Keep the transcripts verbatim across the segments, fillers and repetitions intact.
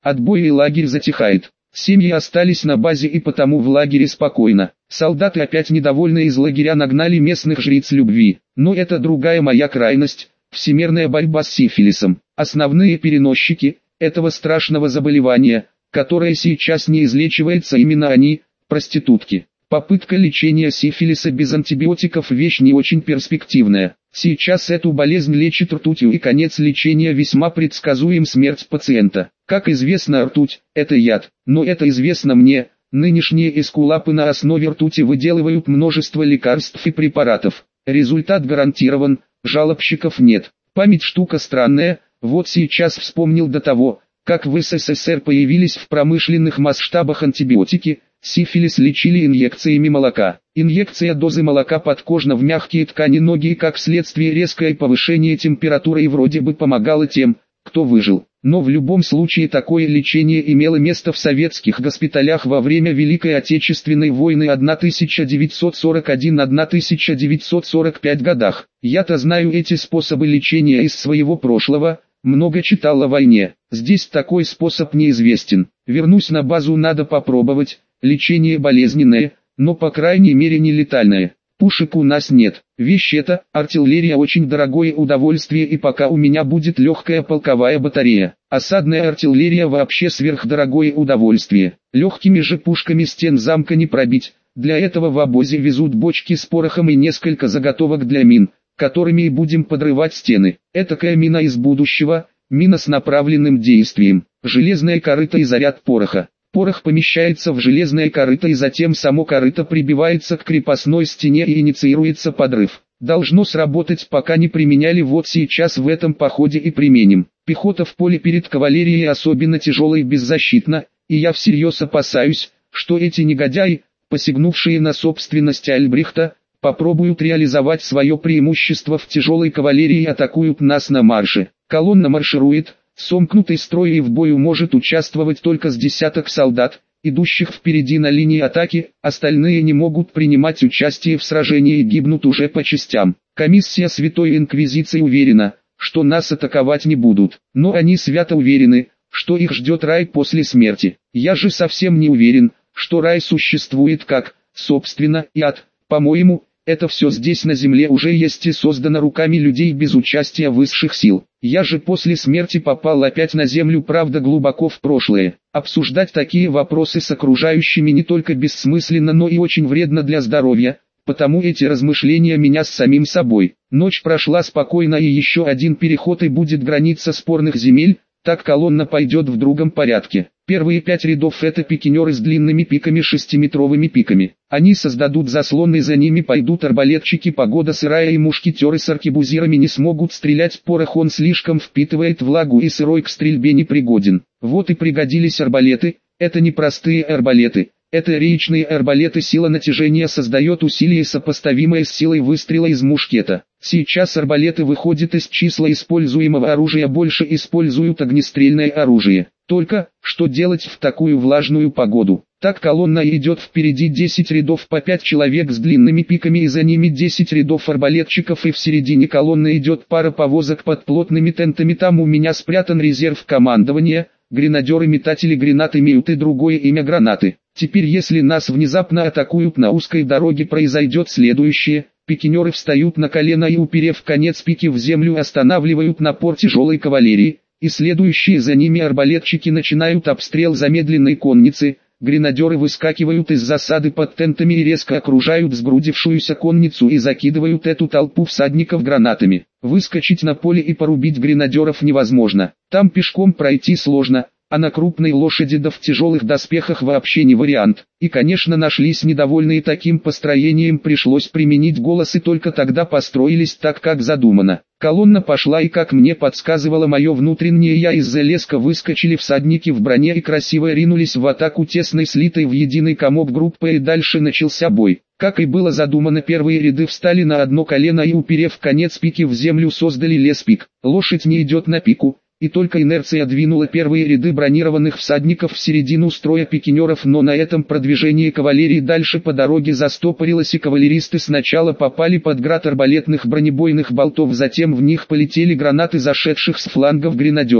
Отбой и лагерь затихает. Семьи остались на базе и потому в лагере спокойно. Солдаты опять недовольны из лагеря нагнали местных жриц любви. Но это другая моя крайность, всемирная борьба с сифилисом. Основные переносчики этого страшного заболевания, которое сейчас не излечивается, именно они, проститутки. Попытка лечения сифилиса без антибиотиков вещь не очень перспективная. Сейчас эту болезнь лечат ртутью и конец лечения весьма предсказуем — смерть пациента. Как известно, ртуть – это яд, но это известно мне. Нынешние эскулапы на основе ртути выделывают множество лекарств и препаратов. Результат гарантирован, жалобщиков нет. Память штука странная, вот сейчас вспомнил до того, как в СССР появились в промышленных масштабах антибиотики, сифилис лечили инъекциями молока. Инъекция дозы молока подкожно в мягкие ткани ноги и как следствие резкое повышение температуры и вроде бы помогало тем, кто выжил. Но в любом случае такое лечение имело место в советских госпиталях во время Великой Отечественной войны тысяча девятьсот сорок первый — тысяча девятьсот сорок пятый годах. Я-то знаю эти способы лечения из своего прошлого, много читал о войне. Здесь такой способ неизвестен. Вернусь на базу, надо попробовать. Лечение болезненное, но по крайней мере не летальное. Пушек у нас нет. Вещь эта, артиллерия, очень дорогое удовольствие, и пока у меня будет легкая полковая батарея. Осадная артиллерия вообще сверхдорогое удовольствие. Легкими же пушками стен замка не пробить. Для этого в обозе везут бочки с порохом и несколько заготовок для мин, которыми и будем подрывать стены. Этакая мина из будущего, мина с направленным действием. Железная корыто и заряд пороха. Порох помещается в железное корыто и затем само корыто прибивается к крепостной стене и инициируется подрыв. Должно сработать, пока не применяли, вот сейчас в этом походе и применим. Пехота в поле перед кавалерией особенно тяжелая и беззащитна, и я всерьез опасаюсь, что эти негодяи, посягнувшие на собственность Альбрехта, попробуют реализовать свое преимущество в тяжелой кавалерии и атакуют нас на марше. Колонна марширует. Сомкнутый строй и в бою может участвовать только с десяток солдат, идущих впереди на линии атаки, остальные не могут принимать участие в сражении и гибнут уже по частям. Комиссия Святой Инквизиции уверена, что нас атаковать не будут, но они свято уверены, что их ждет рай после смерти. Я же совсем не уверен, что рай существует как, собственно, и ад. По-моему, это все здесь на земле уже есть и создано руками людей без участия высших сил. Я же после смерти попал опять на землю, правда глубоко в прошлое. Обсуждать такие вопросы с окружающими не только бессмысленно, но и очень вредно для здоровья, потому эти размышления меня с самим собой. Ночь прошла спокойно, и еще один переход и будет граница спорных земель, так колонна пойдет в другом порядке. Первые пять рядов — это пикинеры с длинными пиками, шестиметровыми пиками. Они создадут заслон, и за ними пойдут арбалетчики. Погода сырая, и мушкетеры с аркебузирами не смогут стрелять. Порох он слишком впитывает влагу и сырой к стрельбе не пригоден. Вот и пригодились арбалеты. Это не простые арбалеты. Это речные арбалеты. Сила натяжения создает усилие, сопоставимое с силой выстрела из мушкета. Сейчас арбалеты выходят из числа используемого оружия, больше используют огнестрельное оружие. Только, что делать в такую влажную погоду? Так колонна идет, впереди десять рядов по пять человек с длинными пиками, и за ними десять рядов арбалетчиков, и в середине колонны идет пара повозок под плотными тентами. Там у меня спрятан резерв командования. Гренадеры-метатели гранат имеют и другое имя — гранаты. Теперь если нас внезапно атакуют на узкой дороге, произойдет следующее. Пикинеры встают на колено и, уперев конец пики в землю, останавливают напор тяжелой кавалерии, и следующие за ними арбалетчики начинают обстрел замедленной конницы. Гренадеры выскакивают из засады под тентами и резко окружают сгрудившуюся конницу и закидывают эту толпу всадников гранатами. Выскочить на поле и порубить гренадеров невозможно. Там пешком пройти сложно, а на крупной лошади да в тяжелых доспехах вообще не вариант. И конечно нашлись недовольные таким построением, пришлось применить голос, и только тогда построились так, как задумано. Колонна пошла, и, как мне подсказывало мое внутреннее я, из-за леска выскочили всадники в броне и красиво ринулись в атаку тесной, слитой в единый комок группы, и дальше начался бой. Как и было задумано, первые ряды встали на одно колено и, уперев конец пики в землю, создали лес-пик. Лошадь не идет на пику, и только инерция двинула первые ряды бронированных всадников в середину строя пикинеров, но на этом продвижение кавалерии дальше по дороге застопорилось, и кавалеристы сначала попали под град арбалетных бронебойных болтов, затем в них полетели гранаты зашедших с флангов гренадеров.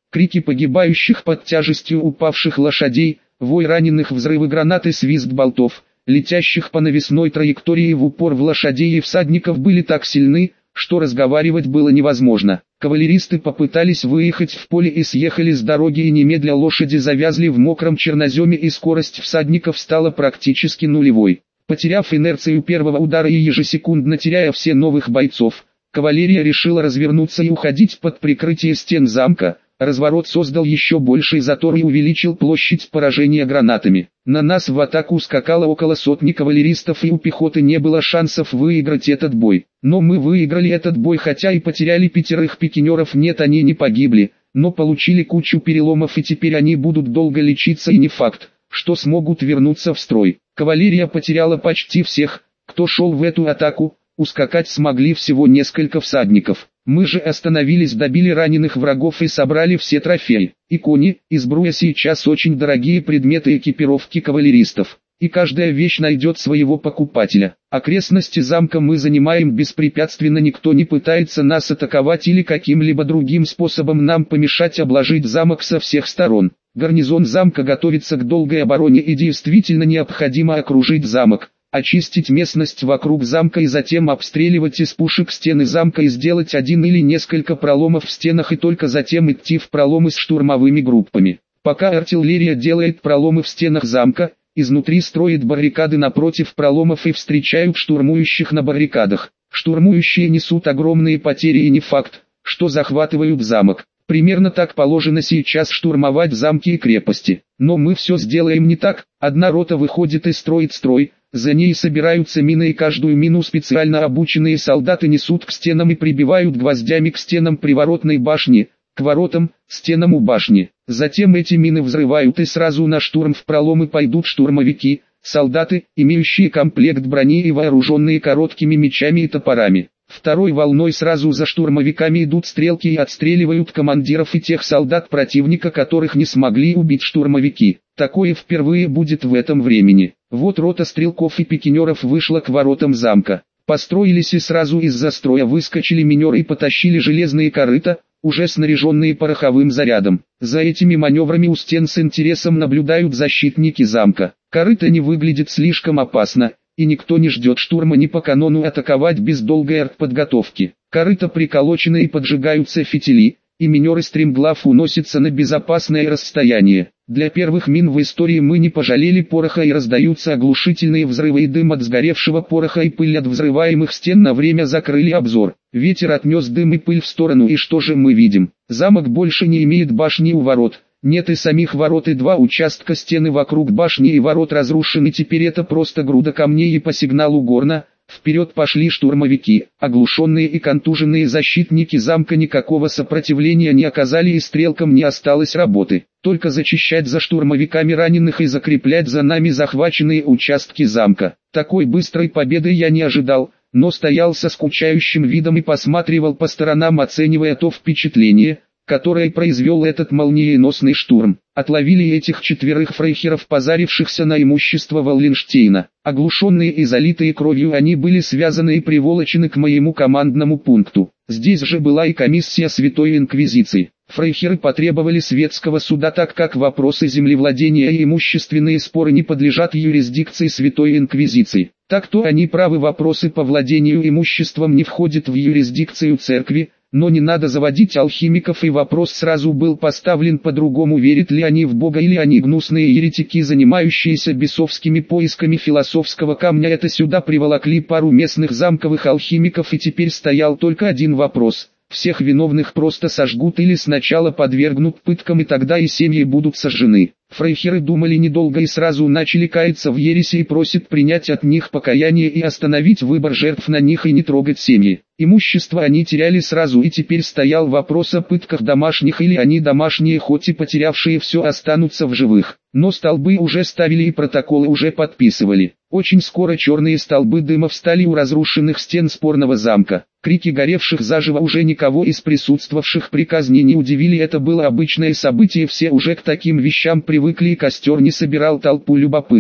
крики погибающих под тяжестью упавших лошадей, вой раненых, взрывы гранат и свист болтов, летящих по навесной траектории в упор в лошадей и всадников были так сильны, что разговаривать было невозможно. Кавалеристы попытались выехать в поле и съехали с дороги, и немедля лошади завязли в мокром черноземе, и скорость всадников стала практически нулевой. Потеряв инерцию первого удара и ежесекундно теряя все новых бойцов, кавалерия решила развернуться и уходить под прикрытие стен замка. Разворот создал еще больший затор и увеличил площадь поражения гранатами. На нас в атаку скакало около сотни кавалеристов, и у пехоты не было шансов выиграть этот бой. Но мы выиграли этот бой, хотя и потеряли пятерых пикинеров. Нет, они не погибли, но получили кучу переломов, и теперь они будут долго лечиться, и не факт, что смогут вернуться в строй. Кавалерия потеряла почти всех, кто шел в эту атаку, ускакать смогли всего несколько всадников. Мы же остановились, добили раненых врагов и собрали все трофеи. И кони, и сбруя сейчас очень дорогие предметы экипировки кавалеристов. И каждая вещь найдет своего покупателя. Окрестности замка мы занимаем беспрепятственно, никто не пытается нас атаковать или каким-либо другим способом нам помешать обложить замок со всех сторон. Гарнизон замка готовится к долгой обороне, и действительно необходимо окружить замок, очистить местность вокруг замка и затем обстреливать из пушек стены замка и сделать один или несколько проломов в стенах, и только затем идти в проломы с штурмовыми группами. Пока артиллерия делает проломы в стенах замка, изнутри строит баррикады напротив проломов и встречают штурмующих на баррикадах. Штурмующие несут огромные потери, и не факт, что захватывают замок. Примерно так положено сейчас штурмовать замки и крепости. Но мы все сделаем не так. Одна рота выходит и строит строй, за ней собираются мины, и каждую мину специально обученные солдаты несут к стенам и прибивают гвоздями к стенам приворотной башни, к воротам, стенам у башни. Затем эти мины взрывают, и сразу на штурм в проломы пойдут штурмовики, солдаты, имеющие комплект брони и вооруженные короткими мечами и топорами. Второй волной сразу за штурмовиками идут стрелки и отстреливают командиров и тех солдат противника, которых не смогли убить штурмовики. Такое впервые будет в этом времени. Вот рота стрелков и пикинеров вышла к воротам замка. Построились, и сразу из-за строя выскочили минеры и потащили железные корыта, уже снаряженные пороховым зарядом. За этими маневрами у стен с интересом наблюдают защитники замка. Корыто не выглядит слишком опасно, и никто не ждет штурма ни по канону атаковать без долгой артподготовки. Корыто приколочены и поджигаются фитили, и минеры стремглав уносятся на безопасное расстояние. Для первых мин в истории мы не пожалели пороха, и раздаются оглушительные взрывы, и дым от сгоревшего пороха и пыль от взрываемых стен на время закрыли обзор. Ветер отнес дым и пыль в сторону, и что же мы видим? Замок больше не имеет башни у ворот. Нет и самих ворот, и два участка стены вокруг башни и ворот разрушены. Теперь это просто груда камней, и по сигналу горна вперед пошли штурмовики. Оглушенные и контуженные защитники замка никакого сопротивления не оказали, и стрелкам не осталось работы. Только зачищать за штурмовиками раненых и закреплять за нами захваченные участки замка. Такой быстрой победы я не ожидал, но стоял со скучающим видом и посматривал по сторонам, оценивая то впечатление, которое произвел этот молниеносный штурм. Отловили этих четверых фрейхеров, позарившихся на имущество Валленштейна. Оглушенные и залитые кровью, они были связаны и приволочены к моему командному пункту. Здесь же была и комиссия Святой Инквизиции. Фрейхеры потребовали светского суда, так как вопросы землевладения и имущественные споры не подлежат юрисдикции Святой Инквизиции. Так то они правы, вопросы по владению имуществом не входят в юрисдикцию церкви. Но не надо заводить алхимиков, и вопрос сразу был поставлен по-другому: верят ли они в Бога, или они гнусные еретики, занимающиеся бесовскими поисками философского камня. Это сюда приволокли пару местных замковых алхимиков, и теперь стоял только один вопрос: всех виновных просто сожгут или сначала подвергнут пыткам, и тогда и семьи будут сожжены. Фрейхеры думали недолго и сразу начали каяться в ереси и просят принять от них покаяние и остановить выбор жертв на них и не трогать семьи. Имущество они теряли сразу, и теперь стоял вопрос о пытках домашних, или они домашние, хоть и потерявшие все, останутся в живых. Но столбы уже ставили и протоколы уже подписывали. Очень скоро черные столбы дыма встали у разрушенных стен спорного замка. Крики горевших заживо уже никого из присутствовавших при казни не удивили, это было обычное событие, все уже к таким вещам привыкли, и костер не собирал толпу любопытных.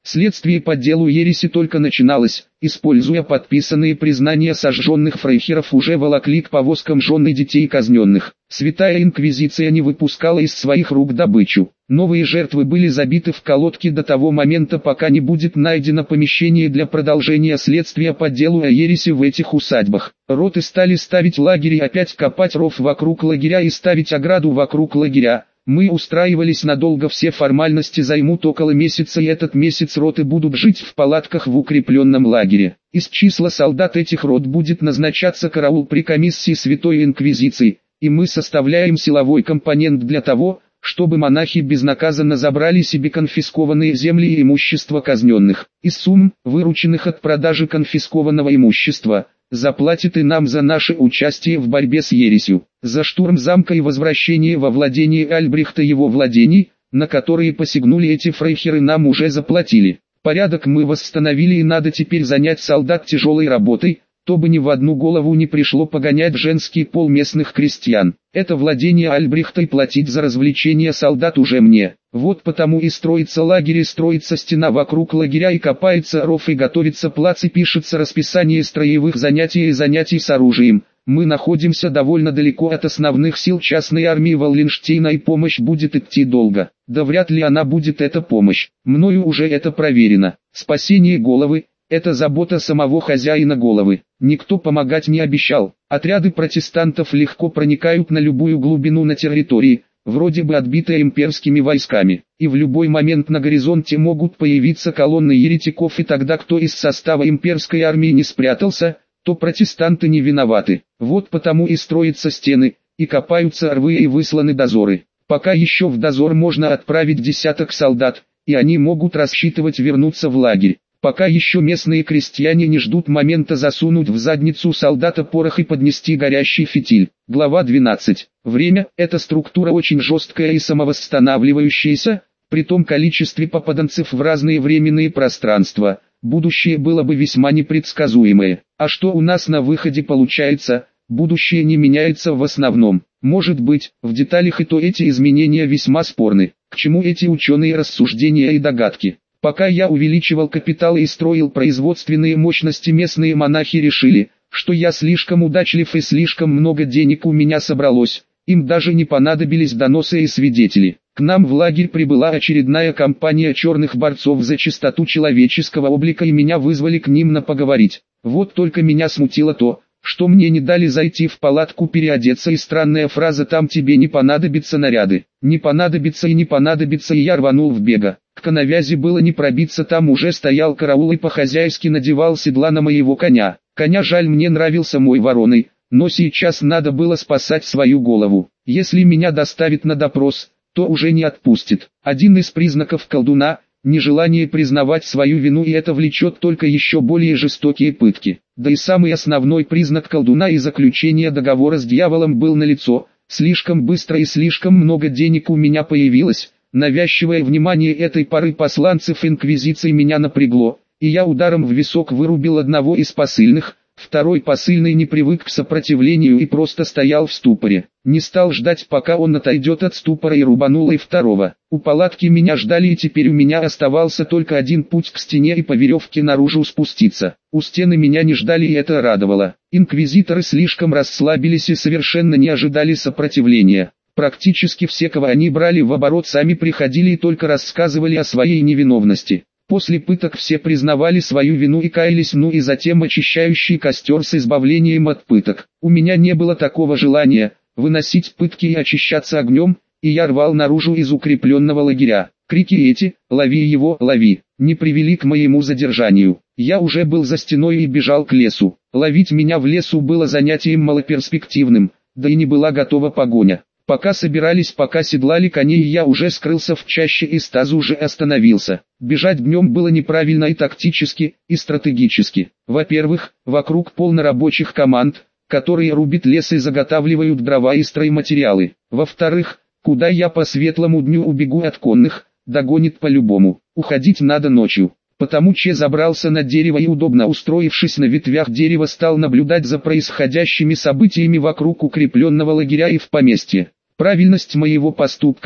Следствие по делу ереси только начиналось, используя подписанные признания сожженных фрейхеров уже волокли к повозкам жен и детей казненных. Святая Инквизиция не выпускала из своих рук добычу. Новые жертвы были забиты в колодки до того момента, пока не будет найдено помещение для продолжения следствия по делу о ереси в этих усадьбах. Роты стали ставить лагерь и опять копать ров вокруг лагеря и ставить ограду вокруг лагеря. Мы устраивались надолго, все формальности займут около месяца, и этот месяц роты будут жить в палатках в укрепленном лагере. Из числа солдат этих рот будет назначаться караул при комиссии Святой Инквизиции, и мы составляем силовой компонент для того, чтобы монахи безнаказанно забрали себе конфискованные земли и имущество казненных. Из сумм, вырученных от продажи конфискованного имущества, заплатит и нам за наше участие в борьбе с ересью, за штурм замка и возвращение во владение Альбрехта его владений, на которые посягнули эти фрейхеры, нам уже заплатили. Порядок мы восстановили, и надо теперь занять солдат тяжелой работой, то бы ни в одну голову не пришло погонять женский пол местных крестьян. Это владение Альбрехта, и платить за развлечения солдат уже мне. Вот потому и строится лагерь, и строится стена вокруг лагеря, и копается ров, и готовится плац, и пишется расписание строевых занятий и занятий с оружием. Мы находимся довольно далеко от основных сил частной армии Валленштейна, и помощь будет идти долго. Да вряд ли она будет, эта помощь. Мною уже это проверено. Спасение головы — это забота самого хозяина головы. Никто помогать не обещал. Отряды протестантов легко проникают на любую глубину на территории, вроде бы отбитые имперскими войсками, и в любой момент на горизонте могут появиться колонны еретиков, и тогда кто из состава имперской армии не спрятался, то протестанты не виноваты. Вот потому и строятся стены, и копаются рвы, и высланы дозоры. Пока еще в дозор можно отправить десяток солдат, и они могут рассчитывать вернуться в лагерь. Пока еще местные крестьяне не ждут момента засунуть в задницу солдата порох и поднести горящий фитиль. Глава двенадцать. Время – это структура очень жесткая и самовосстанавливающаяся, при том количестве попаданцев в разные временные пространства. Будущее было бы весьма непредсказуемое. А что у нас на выходе получается? Будущее не меняется в основном. Может быть, в деталях и то эти изменения весьма спорны. К чему эти ученые рассуждения и догадки? Пока я увеличивал капитал и строил производственные мощности, местные монахи решили, что я слишком удачлив и слишком много денег у меня собралось. Им даже не понадобились доносы и свидетели. К нам в лагерь прибыла очередная компания черных борцов за чистоту человеческого облика, и меня вызвали к ним на поговорить. Вот только меня смутило то, что мне не дали зайти в палатку переодеться, и странная фраза «там тебе не понадобятся наряды». Не понадобится и не понадобится, и я рванул в бега. К коновязи было не пробиться, там уже стоял караул и по-хозяйски надевал седла на моего коня. Коня жаль, мне нравился мой вороной, но сейчас надо было спасать свою голову. Если меня доставят на допрос, то уже не отпустит. Один из признаков колдуна – нежелание признавать свою вину, и это влечет только еще более жестокие пытки. Да и самый основной признак колдуна и заключения договора с дьяволом был налицо. Слишком быстро и слишком много денег у меня появилось. Навязчивое внимание этой пары посланцев Инквизиции меня напрягло, и я ударом в висок вырубил одного из посыльных. Второй посыльный не привык к сопротивлению и просто стоял в ступоре. Не стал ждать, пока он отойдет от ступора, и рубанул и второго. У палатки меня ждали, и теперь у меня оставался только один путь к стене и по веревке наружу спуститься. У стены меня не ждали, и это радовало. Инквизиторы слишком расслабились и совершенно не ожидали сопротивления. Практически все, кого они брали в оборот, сами приходили и только рассказывали о своей невиновности. После пыток все признавали свою вину и каялись, ну и затем очищающий костер с избавлением от пыток. У меня не было такого желания выносить пытки и очищаться огнем, и я рвал наружу из укрепленного лагеря. Крики эти «Лови его, лови!» не привели к моему задержанию. Я уже был за стеной и бежал к лесу. Ловить меня в лесу было занятием малоперспективным, да и не была готова погоня. Пока собирались, пока седлали коней, я уже скрылся в чаще и стазу уже остановился. Бежать днем было неправильно и тактически, и стратегически. Во-первых, вокруг полно рабочих команд, которые рубят лес и заготавливают дрова и стройматериалы. Во-вторых, куда я по светлому дню убегу от конных, догонит по-любому. Уходить надо ночью. Потому че забрался на дерево и, удобно устроившись на ветвях дерева, стал наблюдать за происходящими событиями вокруг укрепленного лагеря и в поместье. Правильность моего поступка,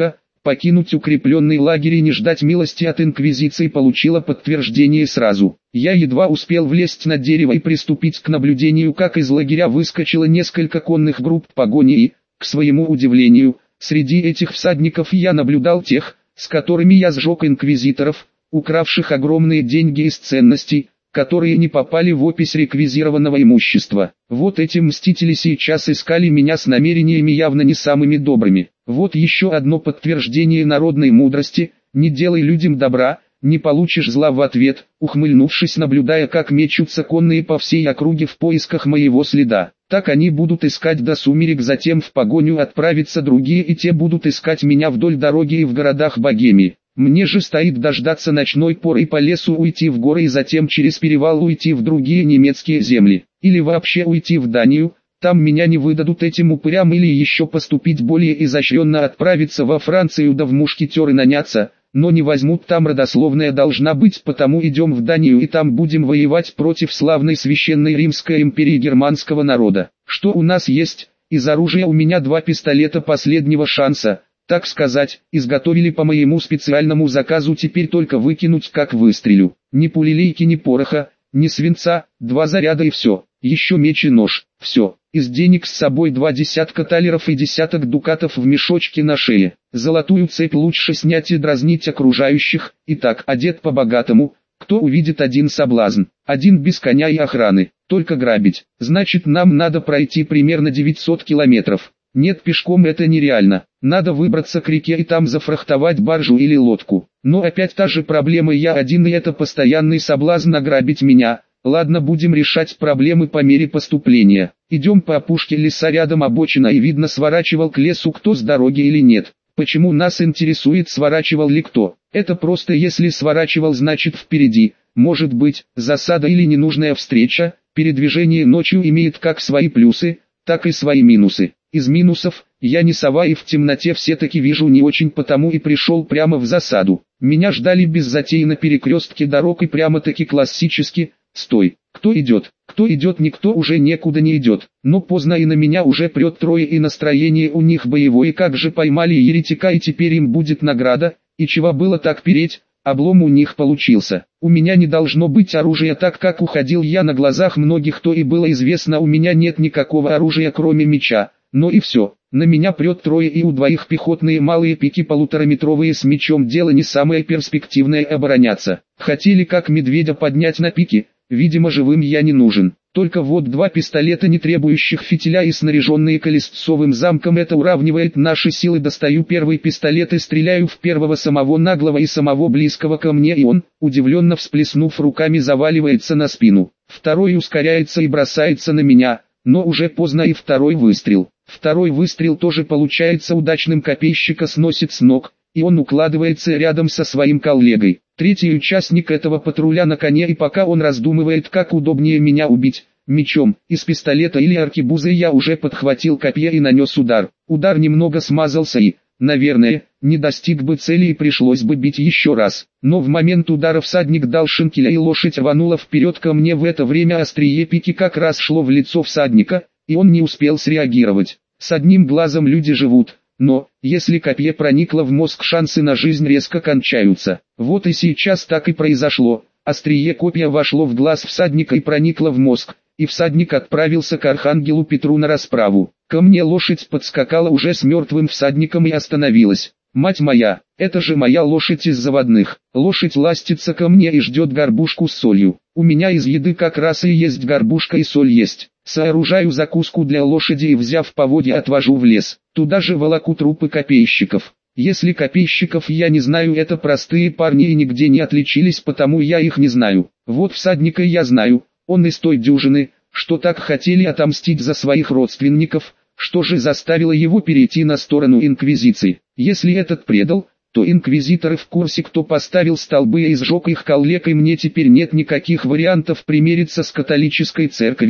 покинуть укрепленный лагерь и не ждать милости от инквизиции получила подтверждение сразу. Я едва успел влезть на дерево и приступить к наблюдению, как из лагеря выскочило несколько конных групп погони и, к своему удивлению, среди этих всадников я наблюдал тех, с которыми я сжег инквизиторов, укравших огромные деньги из ценностей, которые не попали в опись реквизированного имущества. Вот эти мстители сейчас искали меня с намерениями явно не самыми добрыми. Вот еще одно подтверждение народной мудрости: не делай людям добра, не получишь зла в ответ. Ухмыльнувшись, наблюдая, как мечутся конные по всей округе в поисках моего следа. Так они будут искать до сумерек, затем в погоню отправятся другие, и те будут искать меня вдоль дороги и в городах Богемии. Мне же стоит дождаться ночной поры и по лесу уйти в горы и затем через перевал уйти в другие немецкие земли. Или вообще уйти в Данию, там меня не выдадут этим упырям, или еще поступить более изощренно, отправиться во Францию да в мушкетеры наняться, но не возьмут, там родословная должна быть, потому идем в Данию и там будем воевать против славной священной Римской империи германского народа. Что у нас есть? Из оружия у меня два пистолета последнего шанса, так сказать, изготовили по моему специальному заказу, теперь только выкинуть как выстрелю. Ни пулелейки, ни пороха, ни свинца, два заряда и все. Еще меч и нож, все. Из денег с собой два десятка талеров и десяток дукатов в мешочке на шее. Золотую цепь лучше снять и дразнить окружающих. Итак, одет по-богатому. Кто увидит один соблазн, один без коня и охраны, только грабить. Значит, нам надо пройти примерно девятьсот километров. Нет, пешком это нереально. Надо выбраться к реке и там зафрахтовать баржу или лодку. Но опять та же проблема: я один, и это постоянный соблазн ограбить меня. Ладно, будем решать проблемы по мере поступления. Идем по опушке леса, рядом обочина, и видно, сворачивал к лесу кто с дороги или нет. Почему нас интересует, сворачивал ли кто? Это просто: если сворачивал, значит впереди, может быть, засада или ненужная встреча. Передвижение ночью имеет как свои плюсы, так и свои минусы. Из минусов: я не сова и в темноте все-таки вижу не очень, потому и пришел прямо в засаду. Меня ждали без затей на перекрестке дорог и прямо-таки классически: стой, кто идет? Кто идет? Никто уже некуда не идет. Но поздно, и на меня уже прет трое, и настроение у них боевое. Как же поймали еретика, и теперь им будет награда. И чего было так переть? Облом у них получился. У меня не должно быть оружия, так как уходил я на глазах многих, то и было известно, у меня нет никакого оружия кроме меча. Но и все. На меня прет трое, и у двоих пехотные малые пики полутораметровые с мечом. Дело не самое перспективное обороняться. Хотели как медведя поднять на пике. Видимо, живым я не нужен. Только вот два пистолета, не требующих фитиля и снаряженные колесцовым замком, это уравнивает наши силы. Достаю первый пистолет и стреляю в первого, самого наглого и самого близкого ко мне, и он, удивленно всплеснув руками, заваливается на спину. Второй ускоряется и бросается на меня, но уже поздно, и второй выстрел. Второй выстрел тоже получается удачным, копейщика сносит с ног, и он укладывается рядом со своим коллегой. Третий участник этого патруля на коне, и пока он раздумывает, как удобнее меня убить, мечом, из пистолета или аркебузы, я уже подхватил копье и нанес удар. Удар немного смазался и, наверное, не достиг бы цели и пришлось бы бить еще раз. Но в момент удара всадник дал шинкеля, и лошадь рванула вперед ко мне. В это время острие пики как раз шло в лицо всадника, и он не успел среагировать. С одним глазом люди живут. Но, если копье проникло в мозг, шансы на жизнь резко кончаются. Вот и сейчас так и произошло. Острие копья вошло в глаз всадника и проникло в мозг, и всадник отправился к архангелу Петру на расправу. Ко мне лошадь подскакала уже с мертвым всадником и остановилась. Мать моя, это же моя лошадь из заводных. Лошадь ластится ко мне и ждет горбушку с солью. У меня из еды как раз и есть горбушка, и соль есть. Сооружаю закуску для лошади и, взяв поводья, отвожу в лес. Туда же волоку трупы копейщиков. Если копейщиков я не знаю, это простые парни и нигде не отличились, потому я их не знаю. Вот всадника я знаю, он из той дюжины, что так хотели отомстить за своих родственников. Что же заставило его перейти на сторону инквизиции? Если этот предал, то инквизиторы в курсе, кто поставил столбы и сжег их коллег, и мне теперь нет никаких вариантов примириться с католической церковью.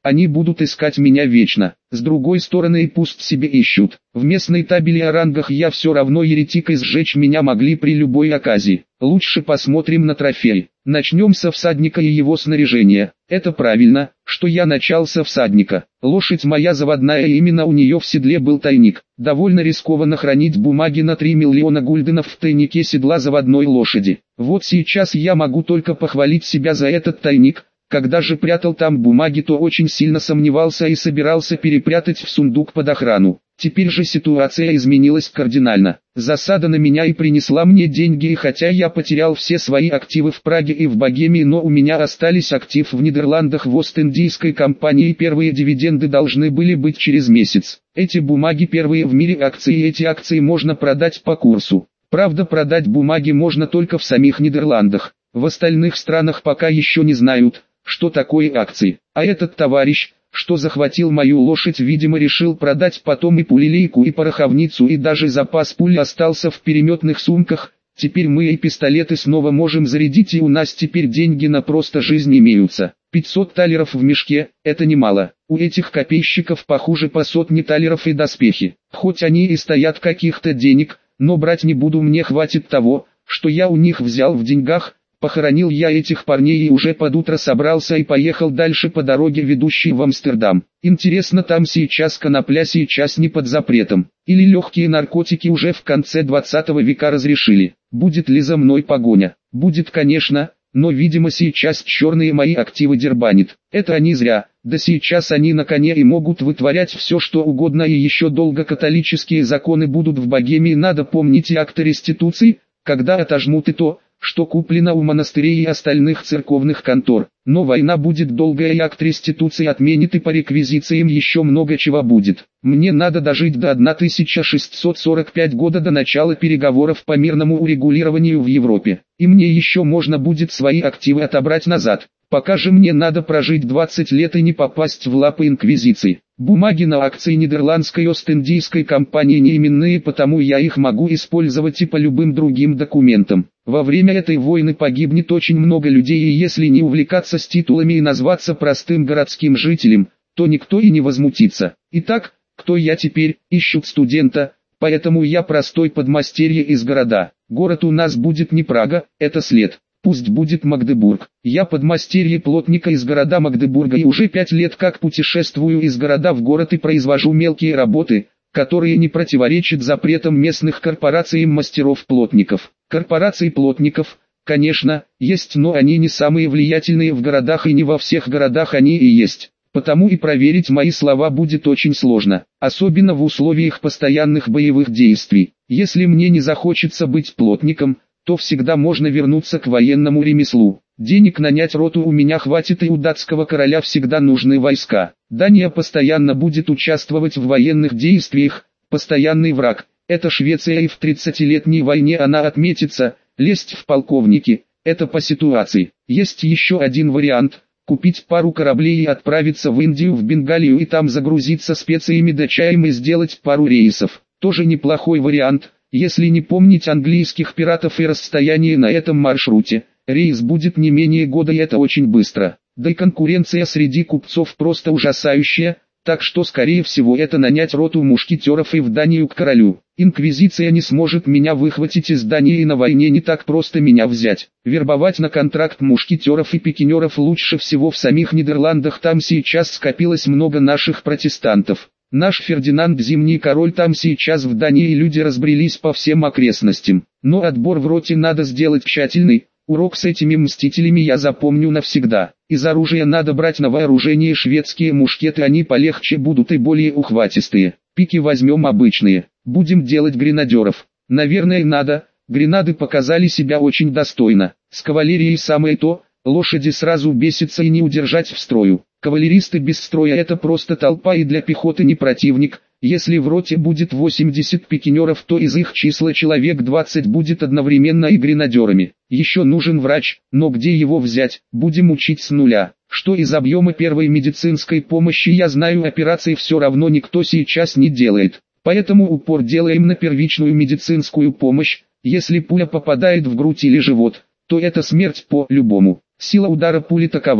они будут искать меня вечно. С другой стороны и пусть себе ищут. В местной табели о рангах я все равно еретик, и сжечь меня могли при любой оказии. Лучше посмотрим на трофей. Начнем со всадника и его снаряжения. Это правильно, что я начал со всадника. Лошадь моя заводная, и именно у нее в седле был тайник. Довольно рискованно хранить бумаги на три миллиона гульденов в тайнике седла заводной лошади. Вот сейчас я могу только похвалить себя за этот тайник. Когда же прятал там бумаги, то очень сильно сомневался и собирался перепрятать в сундук под охрану. Теперь же ситуация изменилась кардинально. Засада на меня и принесла мне деньги, и хотя я потерял все свои активы в Праге и в Богемии, но у меня остались актив в Нидерландах в Ост-Индийской компании, и первые дивиденды должны были быть через месяц. Эти бумаги первые в мире акции, и эти акции можно продать по курсу. Правда, продать бумаги можно только в самих Нидерландах. В остальных странах пока еще не знают, что такое акции. А этот товарищ, что захватил мою лошадь, видимо решил продать потом и пулелейку, и пороховницу, и даже запас пуль остался в переметных сумках. Теперь мы и пистолеты снова можем зарядить, и у нас теперь деньги на просто жизнь имеются. пятьсот талеров в мешке – это немало. У этих копейщиков похуже по сотне талеров и доспехи. Хоть они и стоят каких-то денег, но брать не буду, мне хватит того, что я у них взял в деньгах. Похоронил я этих парней и уже под утро собрался и поехал дальше по дороге, ведущей в Амстердам. Интересно, там сейчас конопля сейчас не под запретом, или легкие наркотики уже в конце двадцатого века разрешили? Будет ли за мной погоня? Будет, конечно, но видимо сейчас черные мои активы дербанит. Это они зря, да сейчас они на коне и могут вытворять все что угодно, и еще долго католические законы будут в Богемии. Надо помнить и акты реституции, когда отожмут и то, что куплено у монастырей и остальных церковных контор. Но война будет долгая, и акт реституции отменит, и по реквизициям еще много чего будет. Мне надо дожить до тысяча шестьсот сорок пятого года, до начала переговоров по мирному урегулированию в Европе. И мне еще можно будет свои активы отобрать назад. Пока же мне надо прожить двадцать лет и не попасть в лапы инквизиции. Бумаги на акции нидерландской Ост-Индийской компании не именные, потому я их могу использовать и по любым другим документам. Во время этой войны погибнет очень много людей, и если не увлекаться с титулами и назваться простым городским жителем, то никто и не возмутится. Итак, кто я теперь? Ищут студента, поэтому я простой подмастерье из города. Город у нас будет не Прага, это след. Пусть будет Магдебург. Я подмастерье плотника из города Магдебурга, и уже пять лет как путешествую из города в город и произвожу мелкие работы, которые не противоречат запретам местных корпораций и мастеров-плотников. Корпораций плотников, конечно, есть, но они не самые влиятельные в городах, и не во всех городах они и есть. Потому и проверить мои слова будет очень сложно, особенно в условиях постоянных боевых действий. Если мне не захочется быть плотником, то всегда можно вернуться к военному ремеслу. Денег нанять роту у меня хватит, и у датского короля всегда нужны войска. Дания постоянно будет участвовать в военных действиях, постоянный враг. Это Швеция, и в тридцатилетней войне она отметится. Лезть в полковники – это по ситуации. Есть еще один вариант – купить пару кораблей и отправиться в Индию, в Бенгалию, и там загрузиться специями да чаем и сделать пару рейсов. Тоже неплохой вариант. Если не помнить английских пиратов и расстояние на этом маршруте, рейс будет не менее года, и это очень быстро. Да и конкуренция среди купцов просто ужасающая, так что скорее всего это нанять роту мушкетеров и в Данию к королю. Инквизиция не сможет меня выхватить из Дании, и на войне не так просто меня взять. Вербовать на контракт мушкетеров и пикинеров лучше всего в самих Нидерландах, там сейчас скопилось много наших протестантов. Наш Фердинанд Зимний король там сейчас в Дании, и люди разбрелись по всем окрестностям. Но отбор в роте надо сделать тщательный. Урок с этими мстителями я запомню навсегда. Из оружия надо брать на вооружение шведские мушкеты, они полегче будут и более ухватистые. Пики возьмем обычные. Будем делать гренадеров. Наверное надо. Гренады показали себя очень достойно. С кавалерией самое то. Лошади сразу бесятся и не удержать в строю. Кавалеристы без строя — это просто толпа, и для пехоты не противник. Если в роте будет восемьдесят пикинеров, то из их числа человек двадцать будет одновременно и гренадерами. Еще нужен врач, но где его взять? Будем учить с нуля. Что из объема первой медицинской помощи я знаю, операции все равно никто сейчас не делает. Поэтому упор делаем на первичную медицинскую помощь. Если пуля попадает в грудь или живот, то это смерть по-любому. Сила удара пули такова,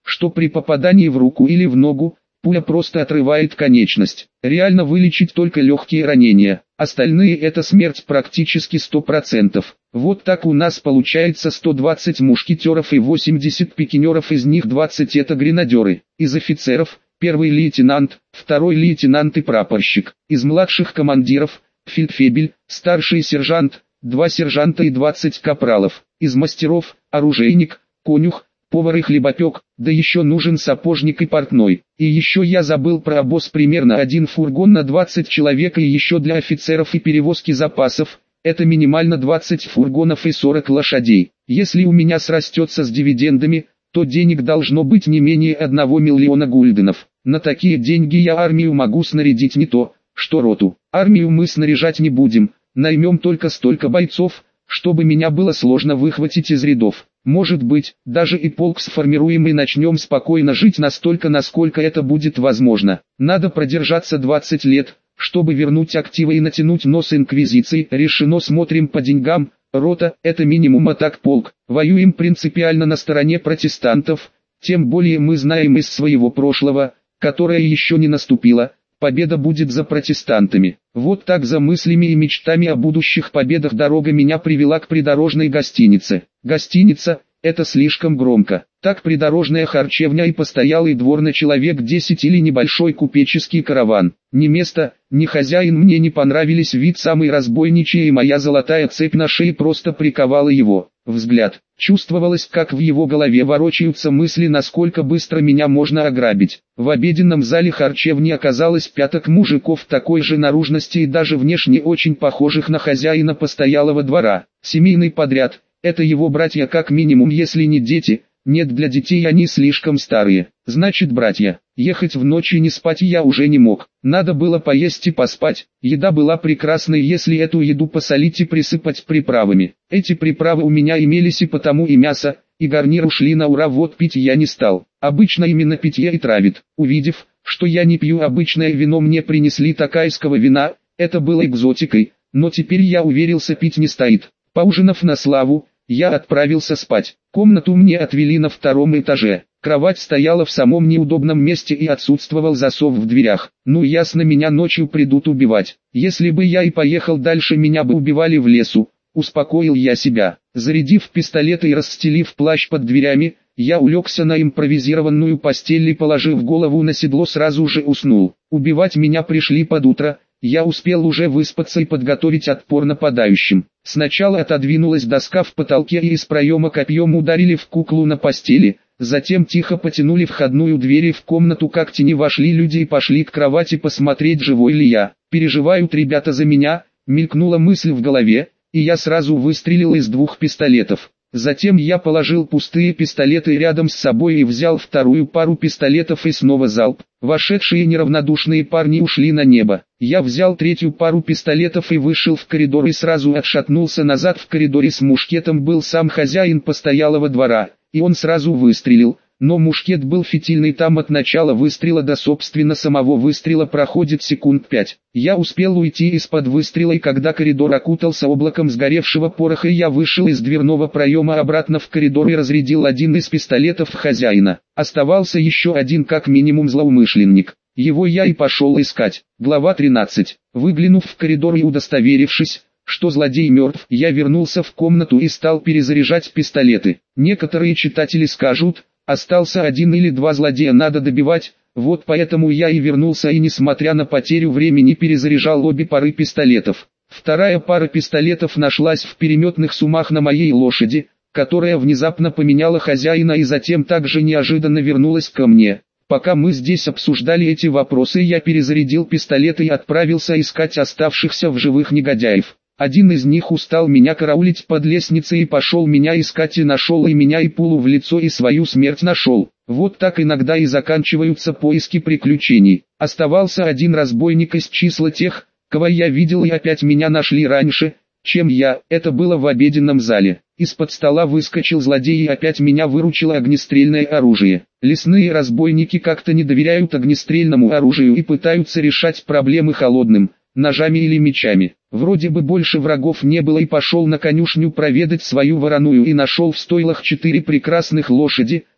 что при попадании в руку или в ногу, пуля просто отрывает конечность. Реально вылечить только легкие ранения, остальные это смерть практически сто процентов. Вот так у нас получается сто двадцать мушкетеров и восемьдесят пикинеров, из них двадцать это гренадеры. Из офицеров – первый лейтенант, второй лейтенант и прапорщик. Из младших командиров – фельдфебель, старший сержант, два сержанта и двадцать капралов. Из мастеров – оружейник, конюх, повар и хлебопек, да еще нужен сапожник и портной. И еще я забыл про обоз, примерно один фургон на двадцать человек, и еще для офицеров и перевозки запасов, это минимально двадцать фургонов и сорок лошадей. Если у меня срастется с дивидендами, то денег должно быть не менее одного миллиона гульденов. На такие деньги я армию могу снарядить, не то, что роту. Армию мы снаряжать не будем, наймем только столько бойцов, чтобы меня было сложно выхватить из рядов. Может быть, даже и полк сформируем и начнем спокойно жить настолько, насколько это будет возможно. Надо продержаться двадцать лет, чтобы вернуть активы и натянуть нос инквизиции. Решено, смотрим по деньгам. Рота – это минимум, а так полк. Воюем принципиально на стороне протестантов, тем более мы знаем из своего прошлого, которое еще не наступило, победа будет за протестантами. Вот так за мыслями и мечтами о будущих победах дорога меня привела к придорожной гостинице. Гостиница – это слишком громко. Так придорожная харчевня и постоялый двор на человек десять или небольшой купеческий караван. Ни место, ни хозяин мне не понравились, вид самый разбойничий, и моя золотая цепь на шее просто приковала его взгляд. Чувствовалось, как в его голове ворочаются мысли, насколько быстро меня можно ограбить. В обеденном зале харчевни оказалось пяток мужиков такой же наружности и даже внешне очень похожих на хозяина постоялого двора. Семейный подряд, это его братья как минимум, если не дети. Нет, для детей они слишком старые. Значит, братья. Ехать в ночь и не спать я уже не мог. Надо было поесть и поспать. Еда была прекрасной, если эту еду посолить и присыпать приправами. Эти приправы у меня имелись, и потому и мясо, и гарнир ушли на ура. Вот пить я не стал. Обычно именно питье и травит. Увидев, что я не пью обычное вино, мне принесли такайского вина. Это было экзотикой, но теперь я уверился, пить не стоит. Поужинав на славу, я отправился спать. Комнату мне отвели на втором этаже. Кровать стояла в самом неудобном месте и отсутствовал засов в дверях. Ну ясно, меня ночью придут убивать. Если бы я и поехал дальше, меня бы убивали в лесу. Успокоил я себя. Зарядив пистолет и расстелив плащ под дверями, я улегся на импровизированную постель и, положив голову на седло, сразу же уснул. Убивать меня пришли под утро. Я успел уже выспаться и подготовить отпор нападающим. Сначала отодвинулась доска в потолке, и из проема копьем ударили в куклу на постели. Затем тихо потянули входную дверь, и в комнату как тени вошли люди и пошли к кровати посмотреть, живой ли я. Переживают ребята за меня, мелькнула мысль в голове, и я сразу выстрелил из двух пистолетов. Затем я положил пустые пистолеты рядом с собой и взял вторую пару пистолетов, и снова залп. Вошедшие неравнодушные парни ушли на небо. Я взял третью пару пистолетов и вышел в коридор, и сразу отшатнулся назад. В коридоре с мушкетом был сам хозяин постоялого двора, и он сразу выстрелил. Но мушкет был фитильный, там от начала выстрела до собственно самого выстрела проходит секунд пять. Я успел уйти из-под выстрела, и когда коридор окутался облаком сгоревшего пороха, я вышел из дверного проема обратно в коридор и разрядил один из пистолетов хозяина. Оставался еще один как минимум злоумышленник. Его я и пошел искать. Глава тринадцать. Выглянув в коридор и удостоверившись, что злодей мертв, я вернулся в комнату и стал перезаряжать пистолеты. Некоторые читатели скажут: остался один или два злодея, надо добивать. Вот поэтому я и вернулся, и несмотря на потерю времени перезаряжал обе пары пистолетов. Вторая пара пистолетов нашлась в переметных сумах на моей лошади, которая внезапно поменяла хозяина и затем также неожиданно вернулась ко мне. Пока мы здесь обсуждали эти вопросы, я перезарядил пистолеты и отправился искать оставшихся в живых негодяев. Один из них устал меня караулить под лестницей и пошел меня искать, и нашел и меня, и пулу в лицо, и свою смерть нашел. Вот так иногда и заканчиваются поиски приключений. Оставался один разбойник из числа тех, кого я видел, и опять меня нашли раньше, чем я. Это было в обеденном зале. Из-под стола выскочил злодей, и опять меня выручило огнестрельное оружие. Лесные разбойники как-то не доверяют огнестрельному оружию и пытаются решать проблемы холодным, ножами или мечами. Вроде бы больше врагов не было, и пошел на конюшню проведать свою вороную, и нашел в стойлах четыре прекрасных лошади,